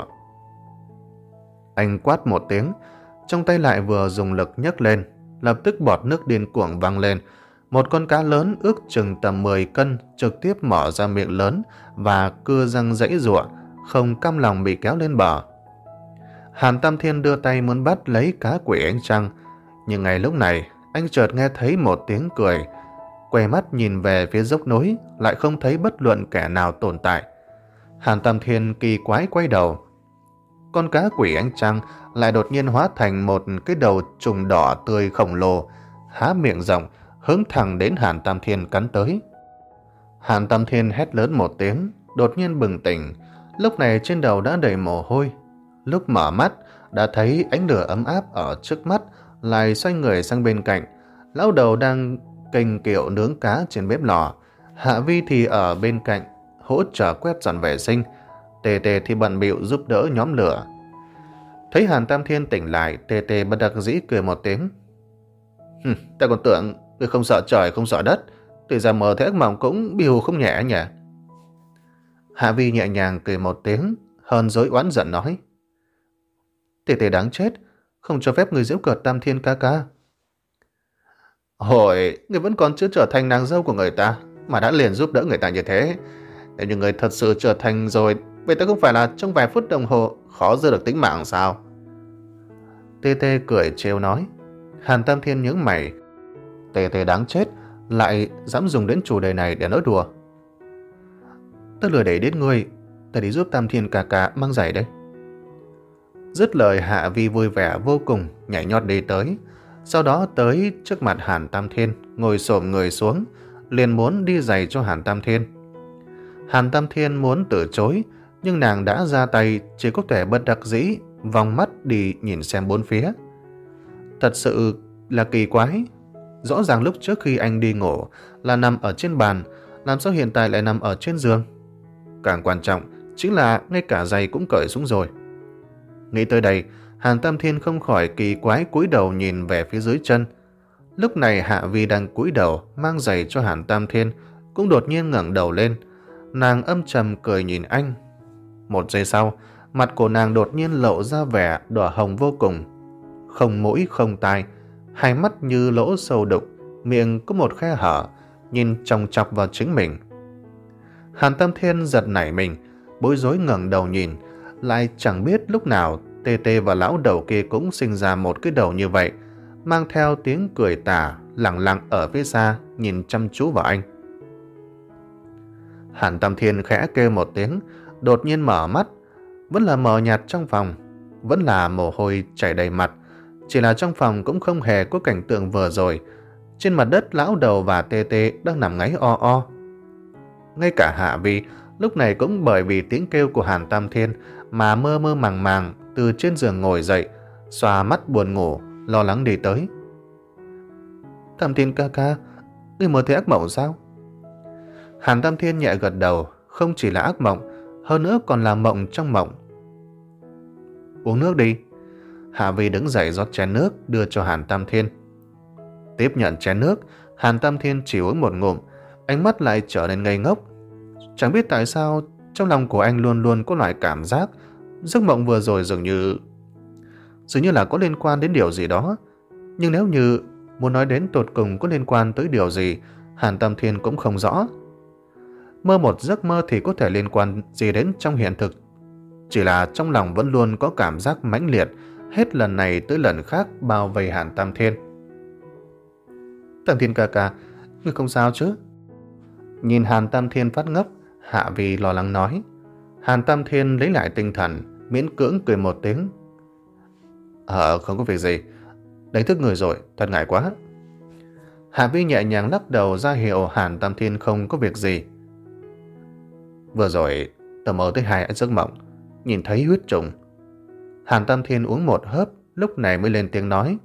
Anh quát một tiếng, trong tay lại vừa dùng lực nhấc lên, lập tức bọt nước điên cuồng văng lên. Một con cá lớn ước chừng tầm mười cân trực tiếp mở ra miệng lớn và cưa răng giãy giụa, không cam lòng bị kéo lên bờ. Hàn Tam Thiên đưa tay muốn bắt lấy cá quỷ ánh trăng, nhưng ngay lúc này anh chợt nghe thấy một tiếng cười. Quay mắt nhìn về phía dốc núi, lại không thấy bất luận kẻ nào tồn tại. Hàn Tam Thiên kỳ quái quay đầu. Con cá quỷ ánh trăng lại đột nhiên hóa thành một cái đầu trùng đỏ tươi khổng lồ, há miệng rộng, hướng thẳng đến Hàn Tam Thiên cắn tới. Hàn Tam Thiên hét lớn một tiếng, đột nhiên bừng tỉnh. Lúc này trên đầu đã đầy mồ hôi. Lúc mở mắt, đã thấy ánh lửa ấm áp ở trước mắt, lại xoay người sang bên cạnh. Lão đầu đang kênh kiệu nướng cá trên bếp lò. Hạ Vi thì ở bên cạnh, hỗ trợ quét dọn vệ sinh. Tê Tê thì bận bịu giúp đỡ nhóm lửa. Thấy Hàn Tam Thiên tỉnh lại, Tê Tê bất đắc dĩ cười một tiếng. Hừm, ta còn tưởng ngươi không sợ trời không sợ đất, từ ra mơ thấy ác mộng cũng biêu không nhẹ nhỉ. Hạ Vi nhẹ nhàng cười một tiếng, hơn dối oán giận nói. Tê Tê đáng chết, không cho phép người giễu cợt Tam Thiên ca ca. Hồi, người vẫn còn chưa trở thành nàng dâu của người ta, mà đã liền giúp đỡ người ta như thế. Nếu như người thật sự trở thành rồi, vậy ta không phải là trong vài phút đồng hồ khó giữ được tính mạng sao? Tê Tê cười trêu nói. Hàn Tam Thiên nhướng mày. Tê Tê đáng chết, lại dám dùng đến chủ đề này để nói đùa. Tớ lười để đến ngươi, ta đi giúp Tam Thiên ca ca mang giày đây. Dứt lời, Hạ Vi vui vẻ vô cùng, nhảy nhót đi tới. Sau đó tới trước mặt Hàn Tam Thiên, ngồi xổm người xuống, liền muốn đi giày cho Hàn Tam Thiên. Hàn Tam Thiên muốn từ chối, nhưng nàng đã ra tay, chỉ có thể bất đắc dĩ vòng mắt đi nhìn xem bốn phía. Thật sự là kỳ quái. Rõ ràng lúc trước khi anh đi ngủ là nằm ở trên bàn, làm sao hiện tại lại nằm ở trên giường? Càng quan trọng chính là ngay cả giày cũng cởi xuống rồi. Nghĩ tới đây, Hàn Tam Thiên không khỏi kỳ quái cúi đầu nhìn về phía dưới chân. Lúc này Hạ Vi đang cúi đầu mang giày cho Hàn Tam Thiên cũng đột nhiên ngẩng đầu lên. Nàng âm trầm cười nhìn anh. Một giây sau, mặt của nàng đột nhiên lộ ra vẻ đỏ hồng vô cùng. Không mũi không tai, hai mắt như lỗ sâu đục, miệng có một khe hở, nhìn chòng chọc vào chính mình. Hàn Tam Thiên giật nảy mình, bối rối ngẩng đầu nhìn, lại chẳng biết lúc nào Tê Tê và lão đầu kia cũng sinh ra một cái đầu như vậy, mang theo tiếng cười tà, lẳng lặng ở phía xa nhìn chăm chú vào anh. Hàn Tam Thiên khẽ kêu một tiếng, đột nhiên mở mắt. Vẫn là mờ nhạt trong phòng, vẫn là mồ hôi chảy đầy mặt, chỉ là trong phòng cũng không hề có cảnh tượng vừa rồi. Trên mặt đất, lão đầu và Tê Tê đang nằm ngáy o o. Ngay cả Hạ Vi lúc này cũng bởi vì tiếng kêu của Hàn Tam Thiên mà mơ mơ màng màng từ trên giường ngồi dậy, xoa mắt buồn ngủ, lo lắng đi tới. Tam Thiên ca ca, ngươi mơ thấy ác mộng sao? Hàn Tam Thiên nhẹ gật đầu. Không chỉ là ác mộng, hơn nữa còn là mộng trong mộng. Uống nước đi. Hạ Vi đứng dậy rót chén nước đưa cho Hàn Tam Thiên. Tiếp nhận chén nước, Hàn Tam Thiên chỉ uống một ngụm, ánh mắt lại trở nên ngây ngốc. Chẳng biết tại sao trong lòng của anh luôn luôn có loại cảm giác giấc mộng vừa rồi dường như dường như là có liên quan đến điều gì đó. Nhưng nếu như muốn nói đến tột cùng có liên quan tới điều gì, Hàn Tam Thiên cũng không rõ. Mơ một giấc mơ thì có thể liên quan gì đến trong hiện thực. Chỉ là trong lòng vẫn luôn có cảm giác mãnh liệt, hết lần này tới lần khác bao vây Hàn Tam Thiên. Tam Thiên ca ca, ngươi không sao chứ? Nhìn Hàn Tam Thiên phát ngốc, Hạ Vi lo lắng nói. Hàn Tam Thiên lấy lại tinh thần, miễn cưỡng cười một tiếng. Ờ, không có việc gì. Đánh thức người rồi, thật ngại quá. Hạ Vi nhẹ nhàng lắc đầu ra hiệu Hàn Tam Thiên không có việc gì. Vừa rồi, tớ mơ tới hai giấc mộng, nhìn thấy huyết trùng. Hàn Tam Thiên uống một hớp, lúc này mới lên tiếng nói.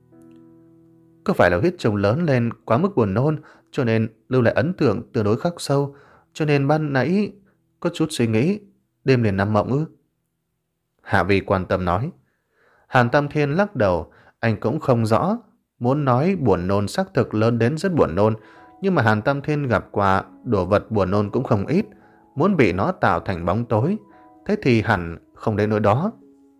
Có phải là huyết trùng lớn lên quá mức buồn nôn, cho nên lưu lại ấn tượng tương đối khắc sâu, cho nên ban nãy có chút suy nghĩ, đêm liền nằm mộng ư? Hạ Vi quan tâm nói. Hàn Tam Thiên lắc đầu, anh cũng không rõ. Muốn nói buồn nôn xác thực lớn đến rất buồn nôn, nhưng mà Hàn Tam Thiên gặp qua đồ vật buồn nôn cũng không ít. Muốn bị nó tạo thành bóng tối, thế thì hẳn không đến nỗi đó.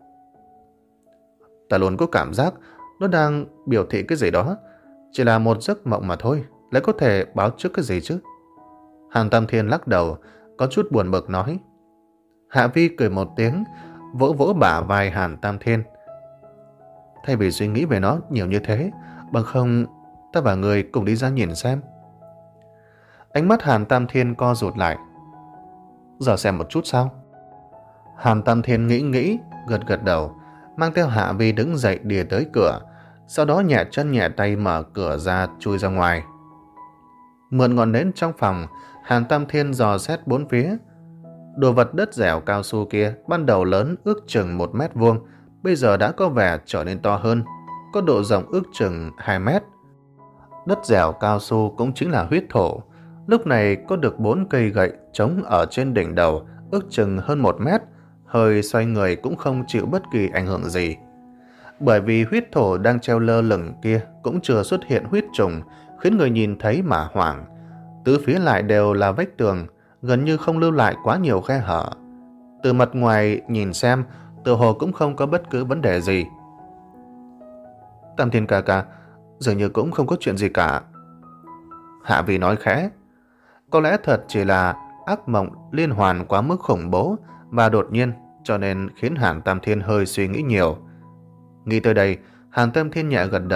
Ta luôn có cảm giác nó đang biểu thị cái gì đó. Chỉ là một giấc mộng mà thôi, lại có thể báo trước cái gì chứ? Hàn Tam Thiên lắc đầu, có chút buồn bực nói. Hạ Vi cười một tiếng, vỗ vỗ bả vai Hàn Tam Thiên. Thay vì suy nghĩ về nó nhiều như thế, bằng không ta và người cùng đi ra nhìn xem. Ánh mắt Hàn Tam Thiên co rụt lại. Giờ xem một chút sao? Hàn Tam Thiên nghĩ nghĩ, gật gật đầu, mang theo Hạ Vi đứng dậy đi tới cửa, sau đó nhẹ chân nhẹ tay mở cửa ra chui ra ngoài. Mượn ngọn nến trong phòng, Hàn Tam Thiên dò xét bốn phía. Đồ vật đất dẻo cao su kia ban đầu lớn ước chừng một mét vuông, bây giờ đã có vẻ trở nên to hơn, có độ rộng ước chừng hai mét. Đất dẻo cao su cũng chính là huyết thổ. Lúc này có được bốn cây gậy trống ở trên đỉnh đầu, ước chừng hơn một mét, hơi xoay người cũng không chịu bất kỳ ảnh hưởng gì. Bởi vì huyết thổ đang treo lơ lửng kia cũng chưa xuất hiện huyết trùng, khiến người nhìn thấy mà hoảng. Tứ phía lại đều là vách tường, gần như không lưu lại quá nhiều khe hở. Từ mặt ngoài nhìn xem, tựa hồ cũng không có bất cứ vấn đề gì. Tam Thiên ca ca, dường như cũng không có chuyện gì cả. Hạ Vi nói khẽ. Có lẽ thật chỉ là ác mộng liên hoàn quá mức khủng bố và đột nhiên, cho nên khiến Hàn Tam Thiên hơi suy nghĩ nhiều. Nghĩ tới đây, Hàn Tam Thiên nhẹ gật đầu,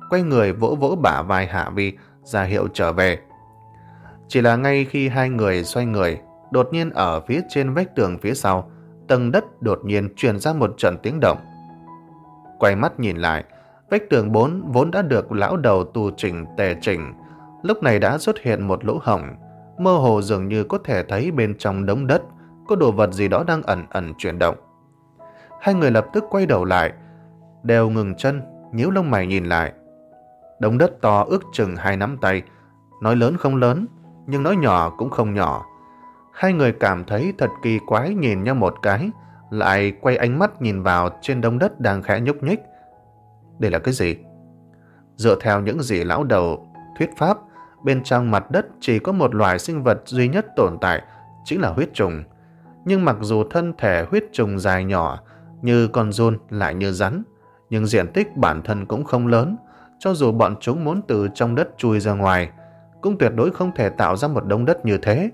quay người vỗ vỗ bả vai Hạ Vi, ra hiệu trở về. Chỉ là ngay khi hai người xoay người, đột nhiên ở phía trên vách tường phía sau, tầng đất đột nhiên truyền ra một trận tiếng động. Quay mắt nhìn lại, vách tường bốn vốn đã được lão đầu tu chỉnh tề chỉnh, lúc này đã xuất hiện một lỗ hổng, mơ hồ dường như có thể thấy bên trong đống đất có đồ vật gì đó đang ẩn ẩn chuyển động. Hai người lập tức quay đầu lại, đều ngừng chân, nhíu lông mày nhìn lại. Đống đất to ước chừng hai nắm tay, nói lớn không lớn, nhưng nói nhỏ cũng không nhỏ. Hai người cảm thấy thật kỳ quái, nhìn nhau một cái, lại quay ánh mắt nhìn vào trên đống đất đang khẽ nhúc nhích. Đây là cái gì? Dựa theo những gì lão đầu thuyết pháp, bên trong mặt đất chỉ có một loài sinh vật duy nhất tồn tại, chính là huyết trùng. Nhưng mặc dù thân thể huyết trùng dài nhỏ, như con giun lại như rắn, nhưng diện tích bản thân cũng không lớn. Cho dù bọn chúng muốn từ trong đất chui ra ngoài, cũng tuyệt đối không thể tạo ra một đống đất như thế.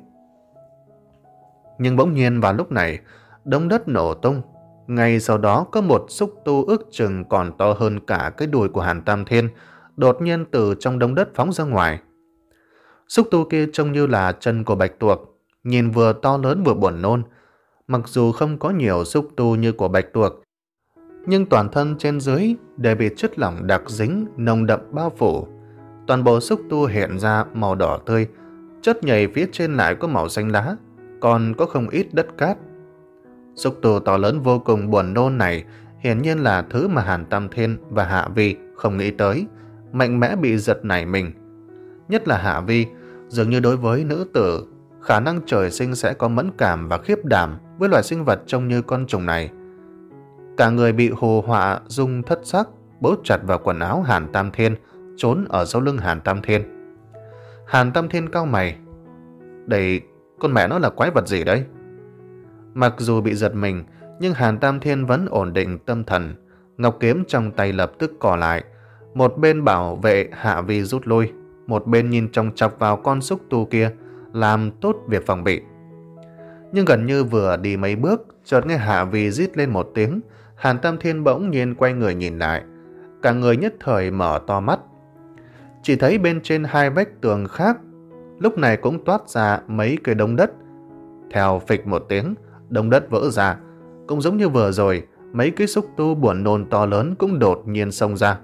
Nhưng bỗng nhiên vào lúc này, đống đất nổ tung. Ngay sau đó có một xúc tu ước chừng còn to hơn cả cái đùi của Hàn Tam Thiên, đột nhiên từ trong đống đất phóng ra ngoài. Xúc tu kia trông như là chân của bạch tuộc, nhìn vừa to lớn vừa buồn nôn. Mặc dù không có nhiều xúc tu như của bạch tuộc, nhưng toàn thân trên dưới đều bị chất lỏng đặc dính nồng đậm bao phủ. Toàn bộ xúc tu hiện ra màu đỏ tươi, chất nhầy phía trên lại có màu xanh lá, còn có không ít đất cát. Xúc tu to lớn vô cùng buồn nôn này hiển nhiên là thứ mà Hàn Tam Thiên và Hạ Vi không nghĩ tới, mạnh mẽ bị giật nảy mình. Nhất là Hạ Vi, dường như đối với nữ tử, khả năng trời sinh sẽ có mẫn cảm và khiếp đảm với loài sinh vật trông như con trùng này. Cả người bị hù họa rung thất sắc, bấu chặt vào quần áo Hàn Tam Thiên, trốn ở sau lưng Hàn Tam Thiên. Hàn Tam Thiên cau mày. Đây, con mẹ nó là quái vật gì đấy? Mặc dù bị giật mình, nhưng Hàn Tam Thiên vẫn ổn định tâm thần. Ngọc kiếm trong tay lập tức cò lại. Một bên bảo vệ Hạ Vi rút lui, một bên nhìn chòng chọc vào con xúc tu kia, làm tốt việc phòng bị. Nhưng gần như vừa đi mấy bước, chợt nghe Hạ Vi rít lên một tiếng. Hàn Tam Thiên bỗng nhiên quay người nhìn lại, cả người nhất thời mở to mắt. Chỉ thấy bên trên hai vách tường khác lúc này cũng toát ra mấy cái đống đất. Theo phịch một tiếng, đống đất vỡ ra. Cũng giống như vừa rồi, mấy cái xúc tu buồn nôn to lớn cũng đột nhiên xông ra.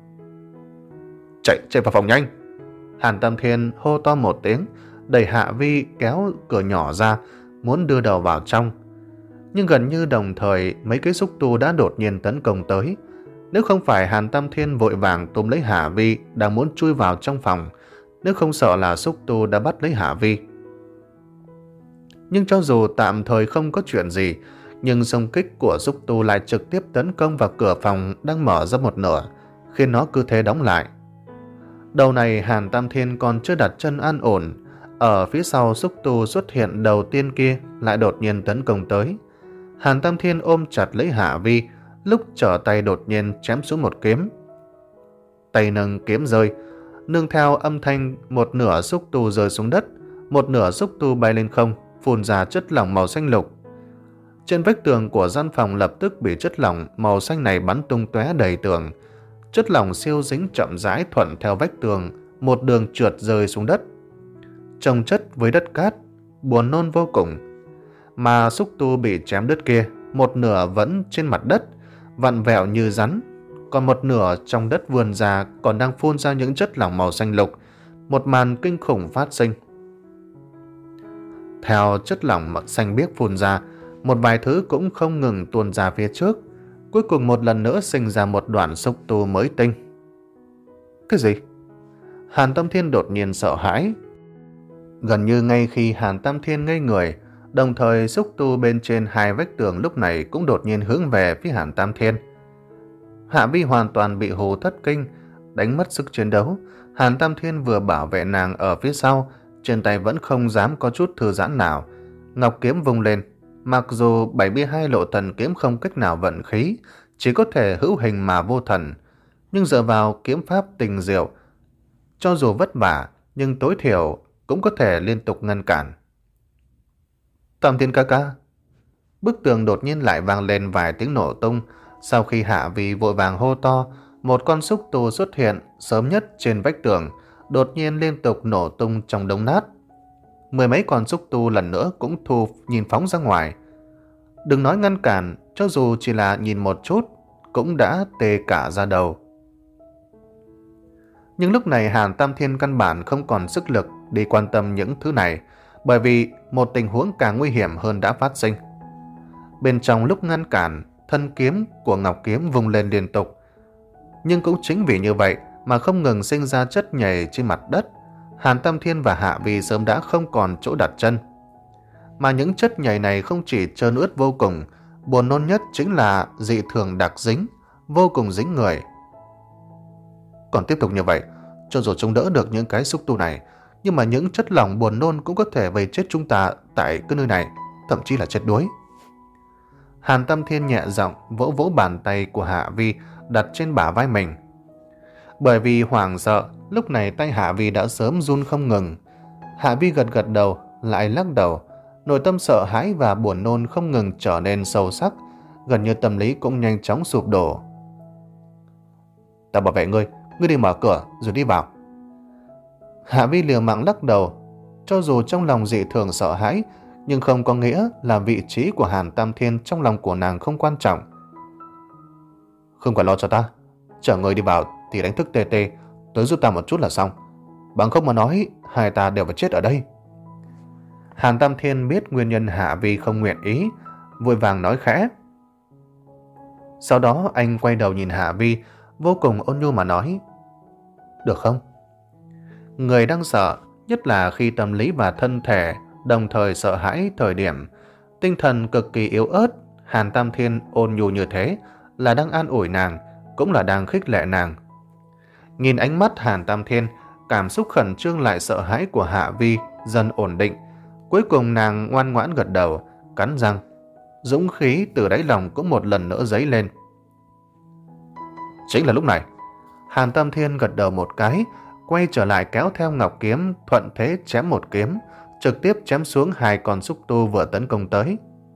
Chạy, chạy vào phòng nhanh! Hàn Tam Thiên hô to một tiếng, đẩy Hạ Vi kéo cửa nhỏ ra, muốn đưa đầu vào trong. Nhưng gần như đồng thời, mấy cái xúc tu đã đột nhiên tấn công tới. Nếu không phải Hàn Tam Thiên vội vàng túm lấy Hạ Vi đang muốn chui vào trong phòng, nếu không sợ là xúc tu đã bắt lấy Hạ Vi. Nhưng cho dù tạm thời không có chuyện gì, nhưng xung kích của xúc tu lại trực tiếp tấn công vào cửa phòng đang mở ra một nửa, khiến nó cứ thế đóng lại. Đầu này Hàn Tam Thiên còn chưa đặt chân an ổn, ở phía sau xúc tu xuất hiện đầu tiên kia lại đột nhiên tấn công tới. Hàn Tam Thiên ôm chặt lấy Hạ Vi, lúc trở tay đột nhiên chém xuống một kiếm. Tay nâng kiếm rơi, nương theo âm thanh một nửa xúc tu rơi xuống đất, một nửa xúc tu bay lên không, phun ra chất lỏng màu xanh lục. Trên vách tường của gian phòng lập tức bị chất lỏng màu xanh này bắn tung tóe đầy tường. Chất lỏng siêu dính chậm rãi thuận theo vách tường, một đường trượt rơi xuống đất. Chồng chất với đất cát, buồn nôn vô cùng. Mà xúc tu bị chém đứt kia, một nửa vẫn trên mặt đất, vặn vẹo như rắn, còn một nửa trong đất vươn ra còn đang phun ra những chất lỏng màu xanh lục. Một màn kinh khủng phát sinh. Theo chất lỏng xanh biếc phun ra, một vài thứ cũng không ngừng tuôn ra phía trước. Cuối cùng một lần nữa sinh ra một đoạn xúc tu mới tinh. Cái gì? Hàn Tam Thiên đột nhiên sợ hãi. Gần như ngay khi Hàn Tam Thiên ngây người, đồng thời xúc tu bên trên hai vách tường lúc này cũng đột nhiên hướng về phía Hàn Tam Thiên. Hạ Vi hoàn toàn bị hù thất kinh, đánh mất sức chiến đấu. Hàn Tam Thiên vừa bảo vệ nàng ở phía sau, trên tay vẫn không dám có chút thư giãn nào. Ngọc kiếm vung lên, mặc dù bảy mươi hai lộ thần kiếm không cách nào vận khí, chỉ có thể hữu hình mà vô thần, nhưng dựa vào kiếm pháp tình diệu, cho dù vất vả nhưng tối thiểu cũng có thể liên tục ngăn cản. Tam Thiên ca ca! Bức tường đột nhiên lại vang lên vài tiếng nổ tung. Sau khi Hạ Vi vội vàng hô to, một con xúc tu xuất hiện sớm nhất trên vách tường, đột nhiên liên tục nổ tung trong đống nát. Mười mấy con xúc tu lần nữa cũng thu nhìn phóng ra ngoài. Đừng nói ngăn cản, cho dù chỉ là nhìn một chút, cũng đã tê cả da đầu. Nhưng lúc này Hàn Tam Thiên căn bản không còn sức lực đi quan tâm những thứ này, bởi vì một tình huống càng nguy hiểm hơn đã phát sinh. Bên trong lúc ngăn cản, thân kiếm của Ngọc Kiếm vung lên liên tục. Nhưng cũng chính vì như vậy mà không ngừng sinh ra chất nhầy trên mặt đất. Hàn Tam Thiên và Hạ Vi sớm đã không còn chỗ đặt chân. Mà những chất nhầy này không chỉ trơn ướt vô cùng, buồn nôn nhất chính là dị thường đặc dính, vô cùng dính người. Còn tiếp tục như vậy, cho dù chống đỡ được những cái xúc tu này, nhưng mà những chất lỏng buồn nôn cũng có thể vây chết chúng ta tại cái nơi này, thậm chí là chết đuối. Hàn Tam Thiên nhẹ giọng vỗ vỗ bàn tay của Hạ Vi đặt trên bả vai mình. Bởi vì hoảng sợ, lúc này tay Hạ Vi đã sớm run không ngừng. Hạ Vi gật gật đầu, lại lắc đầu. Nội tâm sợ hãi và buồn nôn không ngừng trở nên sâu sắc, gần như tâm lý cũng nhanh chóng sụp đổ. Ta bảo vệ ngươi, ngươi đi mở cửa rồi đi vào. Hạ Vi liều mạng lắc đầu, cho dù trong lòng dị thường sợ hãi, nhưng không có nghĩa là vị trí của Hàn Tam Thiên trong lòng của nàng không quan trọng. Không cần lo cho ta, chở người đi vào thì đánh thức tê tê, tới giúp ta một chút là xong. Bằng không mà nói, hai ta đều phải chết ở đây. Hàn Tam Thiên biết nguyên nhân Hạ Vi không nguyện ý, vội vàng nói khẽ. Sau đó anh quay đầu nhìn Hạ Vi, vô cùng ôn nhu mà nói. Được không? Người đang sợ, nhất là khi tâm lý và thân thể đồng thời sợ hãi thời điểm, tinh thần cực kỳ yếu ớt, Hàn Tam Thiên ôn nhu như thế là đang an ủi nàng, cũng là đang khích lệ nàng. Nhìn ánh mắt Hàn Tam Thiên, cảm xúc khẩn trương lại sợ hãi của Hạ Vi dần ổn định. Cuối cùng nàng ngoan ngoãn gật đầu, cắn răng. Dũng khí từ đáy lòng cũng một lần nữa dấy lên. Chính là lúc này, Hàn Tam Thiên gật đầu một cái, quay trở lại kéo theo Ngọc Kiếm, thuận thế chém một kiếm, trực tiếp chém xuống hai con xúc tu vừa tấn công tới.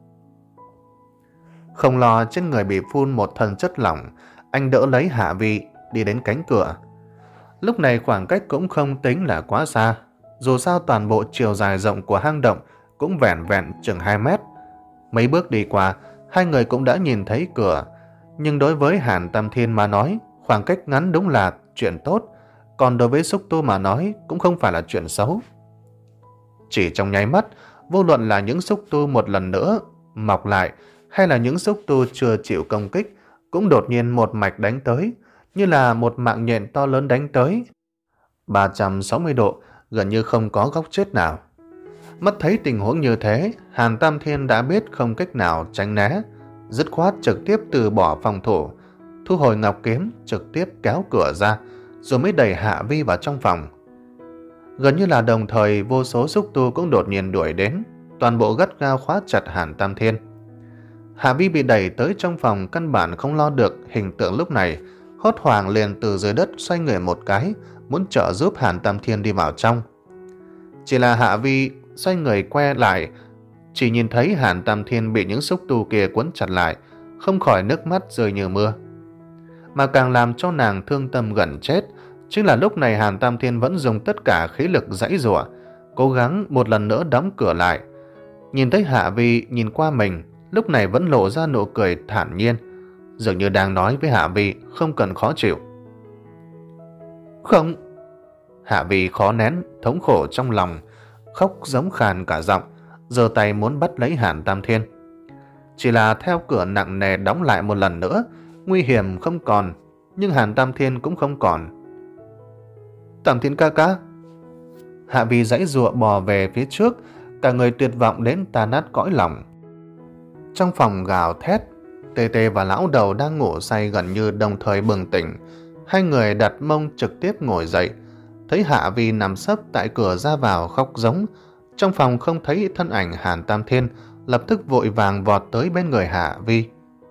Không lo trên người bị phun một thần chất lỏng, anh đỡ lấy Hạ Vi đi đến cánh cửa. Lúc này khoảng cách cũng không tính là quá xa, dù sao toàn bộ chiều dài rộng của hang động cũng vẻn vẹn chừng hai mét. Mấy bước đi qua, hai người cũng đã nhìn thấy cửa, nhưng đối với Hàn Tam Thiên mà nói, khoảng cách ngắn đúng là chuyện tốt, còn đối với xúc tu mà nói cũng không phải là chuyện xấu. Chỉ trong nháy mắt, vô luận là những xúc tu một lần nữa mọc lại hay là những xúc tu chưa chịu công kích cũng đột nhiên một mạch đánh tới, như là một mạng nhện to lớn đánh tới. ba trăm sáu mươi độ, gần như không có góc chết nào. Mắt thấy tình huống như thế, Hàn Tam Thiên đã biết không cách nào tránh né, dứt khoát trực tiếp từ bỏ phòng thủ, thu hồi Ngọc Kiếm, trực tiếp kéo cửa ra, rồi mới đẩy Hạ Vi vào trong phòng. Gần như là đồng thời, vô số xúc tu cũng đột nhiên đuổi đến, toàn bộ gắt gao khóa chặt Hàn Tam Thiên. Hạ Vi bị đẩy tới trong phòng, căn bản không lo được hình tượng lúc này, hốt hoảng liền từ dưới đất xoay người một cái, muốn trợ giúp Hàn Tam Thiên đi vào trong. Chỉ là Hạ Vi xoay người quay lại, chỉ nhìn thấy Hàn Tam Thiên bị những xúc tu kia quấn chặt lại, không khỏi nước mắt rơi như mưa. Mà càng làm cho nàng thương tâm gần chết, chính là lúc này Hàn Tam Thiên vẫn dùng tất cả khí lực giãy giụa, cố gắng một lần nữa đóng cửa lại. Nhìn thấy Hạ Vi nhìn qua mình, lúc này vẫn lộ ra nụ cười thản nhiên, dường như đang nói với Hạ Vi không cần khó chịu. Không. Hạ Vi khó nén thống khổ trong lòng, khóc giống khàn cả giọng, giơ tay muốn bắt lấy Hàn Tam Thiên. Chỉ là theo cửa nặng nề đóng lại một lần nữa, nguy hiểm không còn, nhưng Hàn Tam Thiên cũng không còn. Tam Thiên ca ca. Hạ Vi giãy giụa bò về phía trước, cả người tuyệt vọng đến tan nát cõi lòng. Trong phòng gào thét, Tê Tê và lão đầu đang ngủ say gần như đồng thời bừng tỉnh. Hai người đặt mông trực tiếp ngồi dậy, thấy Hạ Vi nằm sấp tại cửa ra vào khóc giống. Trong phòng không thấy thân ảnh Hàn Tam Thiên, lập tức vội vàng vọt tới bên người Hạ Vi.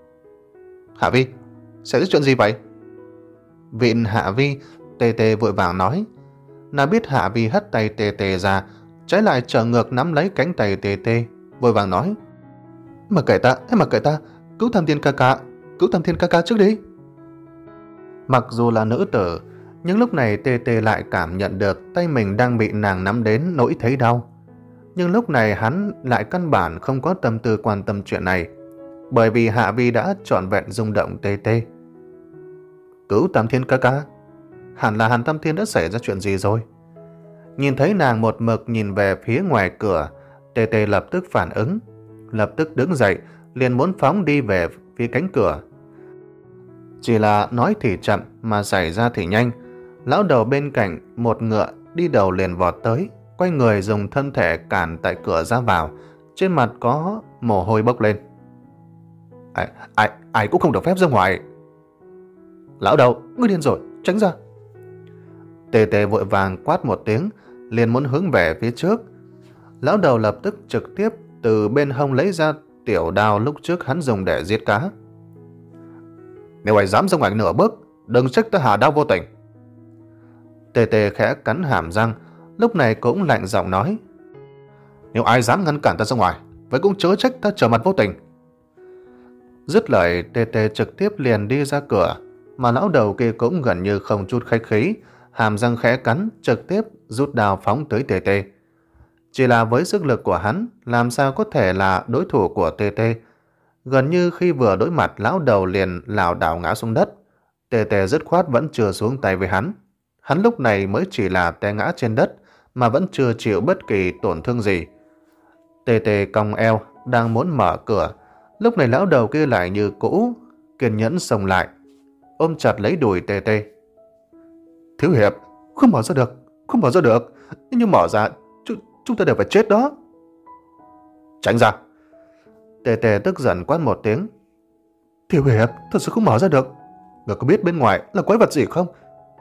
Hạ Vi, xảy ra chuyện gì vậy? Vịn Hạ Vi, Tê Tê vội vàng nói. Nào biết Hạ Vi hất tay Tê Tê ra, trái lại trở ngược nắm lấy cánh tay Tê Tê, vội vàng nói. Mà kệ ta, em mà kệ ta, cứu Tam Thiên ca ca, cứu Tam Thiên ca ca trước đi. Mặc dù là nữ tử, nhưng lúc này Tê Tê lại cảm nhận được tay mình đang bị nàng nắm đến nỗi thấy đau. Nhưng lúc này hắn lại căn bản không có tâm tư quan tâm chuyện này, bởi vì Hạ Vi đã trọn vẹn rung động Tê Tê. Cứu Tam Thiên ca ca, hẳn là Hàn Tam Thiên đã xảy ra chuyện gì rồi. Nhìn thấy nàng một mực nhìn về phía ngoài cửa, Tê Tê lập tức phản ứng, lập tức đứng dậy, liền muốn phóng đi về phía cánh cửa. Chỉ là nói thì chậm mà xảy ra thì nhanh. Lão đầu bên cạnh một ngựa đi đầu liền vọt tới, quay người dùng thân thể cản tại cửa ra vào, trên mặt có mồ hôi bốc lên. Ai, ai, ai cũng không được phép ra ngoài. Lão đầu, ngươi điên rồi, tránh ra. Tê Tê vội vàng quát một tiếng, liền muốn hướng về phía trước. Lão đầu lập tức trực tiếp từ bên hông lấy ra tiểu đao lúc trước hắn dùng để giết cá. Nếu ai dám ra ngoài nửa bước, đừng trách ta hạ đao vô tình. Tê Tê khẽ cắn hàm răng, lúc này cũng lạnh giọng nói. Nếu ai dám ngăn cản ta ra ngoài, vậy cũng chớ trách ta trở mặt vô tình. Dứt lời, Tê Tê trực tiếp liền đi ra cửa, mà lão đầu kia cũng gần như không chút khách khí, hàm răng khẽ cắn, trực tiếp rút đao phóng tới Tê Tê. Chỉ là với sức lực của hắn, làm sao có thể là đối thủ của Tê Tê. Gần như khi vừa đối mặt, lão đầu liền lảo đảo ngã xuống đất. Tê Tê dứt khoát vẫn chưa xuống tay với hắn. Hắn lúc này mới chỉ là té ngã trên đất, mà vẫn chưa chịu bất kỳ tổn thương gì. Tê Tê cong eo, đang muốn mở cửa. Lúc này lão đầu kia lại như cũ, kiên nhẫn xông lại, ôm chặt lấy đùi Tê Tê. Thiếu hiệp, không mở ra được, không mở ra được. Nếu như mở ra, ch chúng ta đều phải chết đó. Tránh ra. Tê Tê tức giận quát một tiếng. Thiếu hiệp, thật sự không mở ra được. Người có biết bên ngoài là quái vật gì không?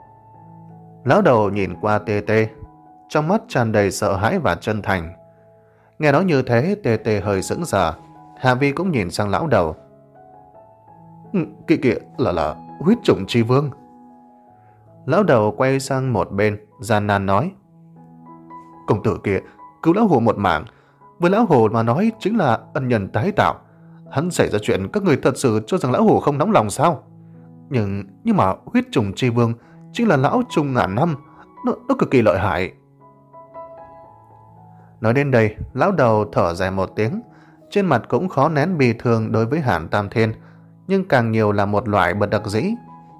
Lão đầu nhìn qua Tê Tê, trong mắt tràn đầy sợ hãi và chân thành. Nghe nói như thế, Tê Tê hơi sững sờ. Hạ Vi cũng nhìn sang lão đầu. Kìa kìa, là là huyết chủng chi vương. Lão đầu quay sang một bên, gian nan nói. Công tử kia cứu lão hồ một mạng, với lão hồ mà nói chính là ân nhân tái tạo. Hắn xảy ra chuyện các người thật sự cho rằng lão hồ không nóng lòng sao? Nhưng nhưng mà huyết trùng chi vương chính là lão trùng ngàn năm, nó, nó cực kỳ lợi hại. Nói đến đây, lão đầu thở dài một tiếng, trên mặt cũng khó nén bi thương đối với Hàn Tam Thiên, nhưng càng nhiều là một loại bất đắc dĩ.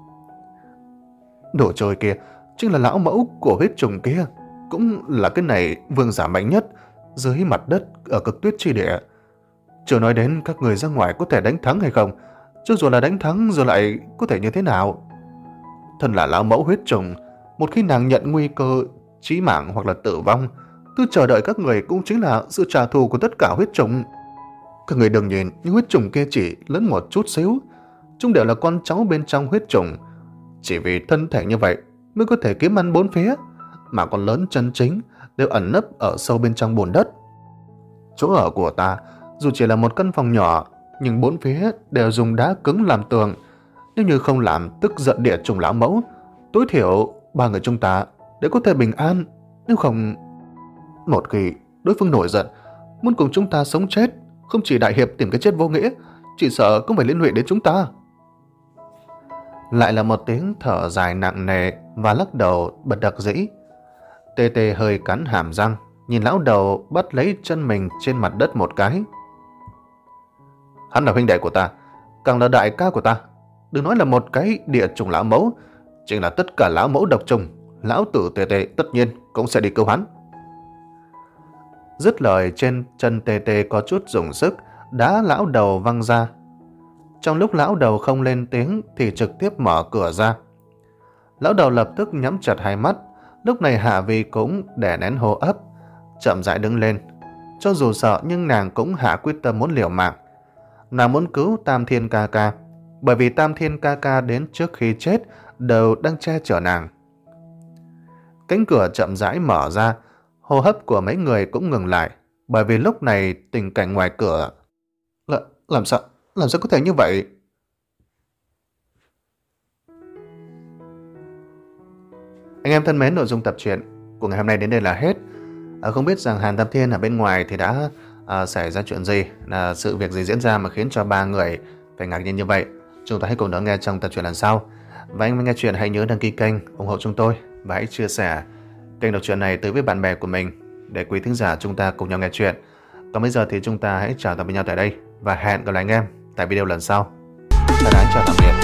Đồ chơi kia chính là lão mẫu của huyết trùng kia, cũng là cái này vương giả mạnh nhất dưới mặt đất ở cực tuyết chi địa. Chưa nói đến các người ra ngoài có thể đánh thắng hay không, chứ dù là đánh thắng rồi lại có thể như thế nào. Thân là lão mẫu huyết trùng, một khi nàng nhận nguy cơ chí mạng hoặc là tử vong, thứ chờ đợi các người cũng chính là sự trả thù của tất cả huyết trùng. Các người đừng nhìn những huyết trùng kia chỉ lớn một chút xíu, chúng đều là con cháu bên trong huyết trùng. Chỉ vì thân thể như vậy mới có thể kiếm ăn bốn phía, mà con lớn chân chính đều ẩn nấp ở sâu bên trong bùn đất. Chỗ ở của ta dù chỉ là một căn phòng nhỏ, nhưng bốn phía đều dùng đá cứng làm tường. Nếu như không làm tức giận địa trùng lão mẫu, tối thiểu ba người chúng ta để có thể bình an. Nếu không, một khi đối phương nổi giận muốn cùng chúng ta sống chết, không chỉ đại hiệp tìm cái chết vô nghĩa, chỉ sợ cũng phải liên lụy đến chúng ta. Lại là một tiếng thở dài nặng nề và lắc đầu bất đắc dĩ. Tê Tê hơi cắn hàm răng, nhìn lão đầu bắt lấy chân mình trên mặt đất một cái. Hắn là huynh đệ của ta, càng là đại ca của ta. Đừng nói là một cái địa trùng lão mẫu, chính là tất cả lão mẫu độc trùng, lão tử Tê Tê tất nhiên cũng sẽ đi cứu hắn. Dứt lời, trên chân Tê Tê có chút dùng sức, đá lão đầu văng ra. Trong lúc lão đầu không lên tiếng thì trực tiếp mở cửa ra. Lão đầu lập tức nhắm chặt hai mắt. Lúc này Hạ Vi cũng đè nén hô ấp, chậm rãi đứng lên. Cho dù sợ nhưng nàng cũng hạ quyết tâm muốn liều mạng. Nàng muốn cứu Tam Thiên ca ca, bởi vì Tam Thiên ca ca đến trước khi chết đều đang che chở nàng. Cánh cửa chậm rãi mở ra, hô hấp của mấy người cũng ngừng lại, bởi vì lúc này tình cảnh ngoài cửa L làm sao làm sao có thể như vậy? Anh em thân mến, nội dung tập truyện của ngày hôm nay đến đây là hết. À, không biết rằng Hàn Tam Thiên ở bên ngoài thì đã à, xảy ra chuyện gì, là sự việc gì diễn ra mà khiến cho ba người phải ngạc nhiên như vậy. Chúng ta hãy cùng đón nghe trong tập truyện lần sau. Và anh mới nghe chuyện hãy nhớ đăng ký kênh, ủng hộ chúng tôi và hãy chia sẻ kênh đọc truyện này tới với bạn bè của mình để quý thính giả chúng ta cùng nhau nghe chuyện. Còn bây giờ thì chúng ta hãy chào tạm biệt nhau tại đây và hẹn gặp lại anh em tại video lần sau. Thân ái chào tạm biệt.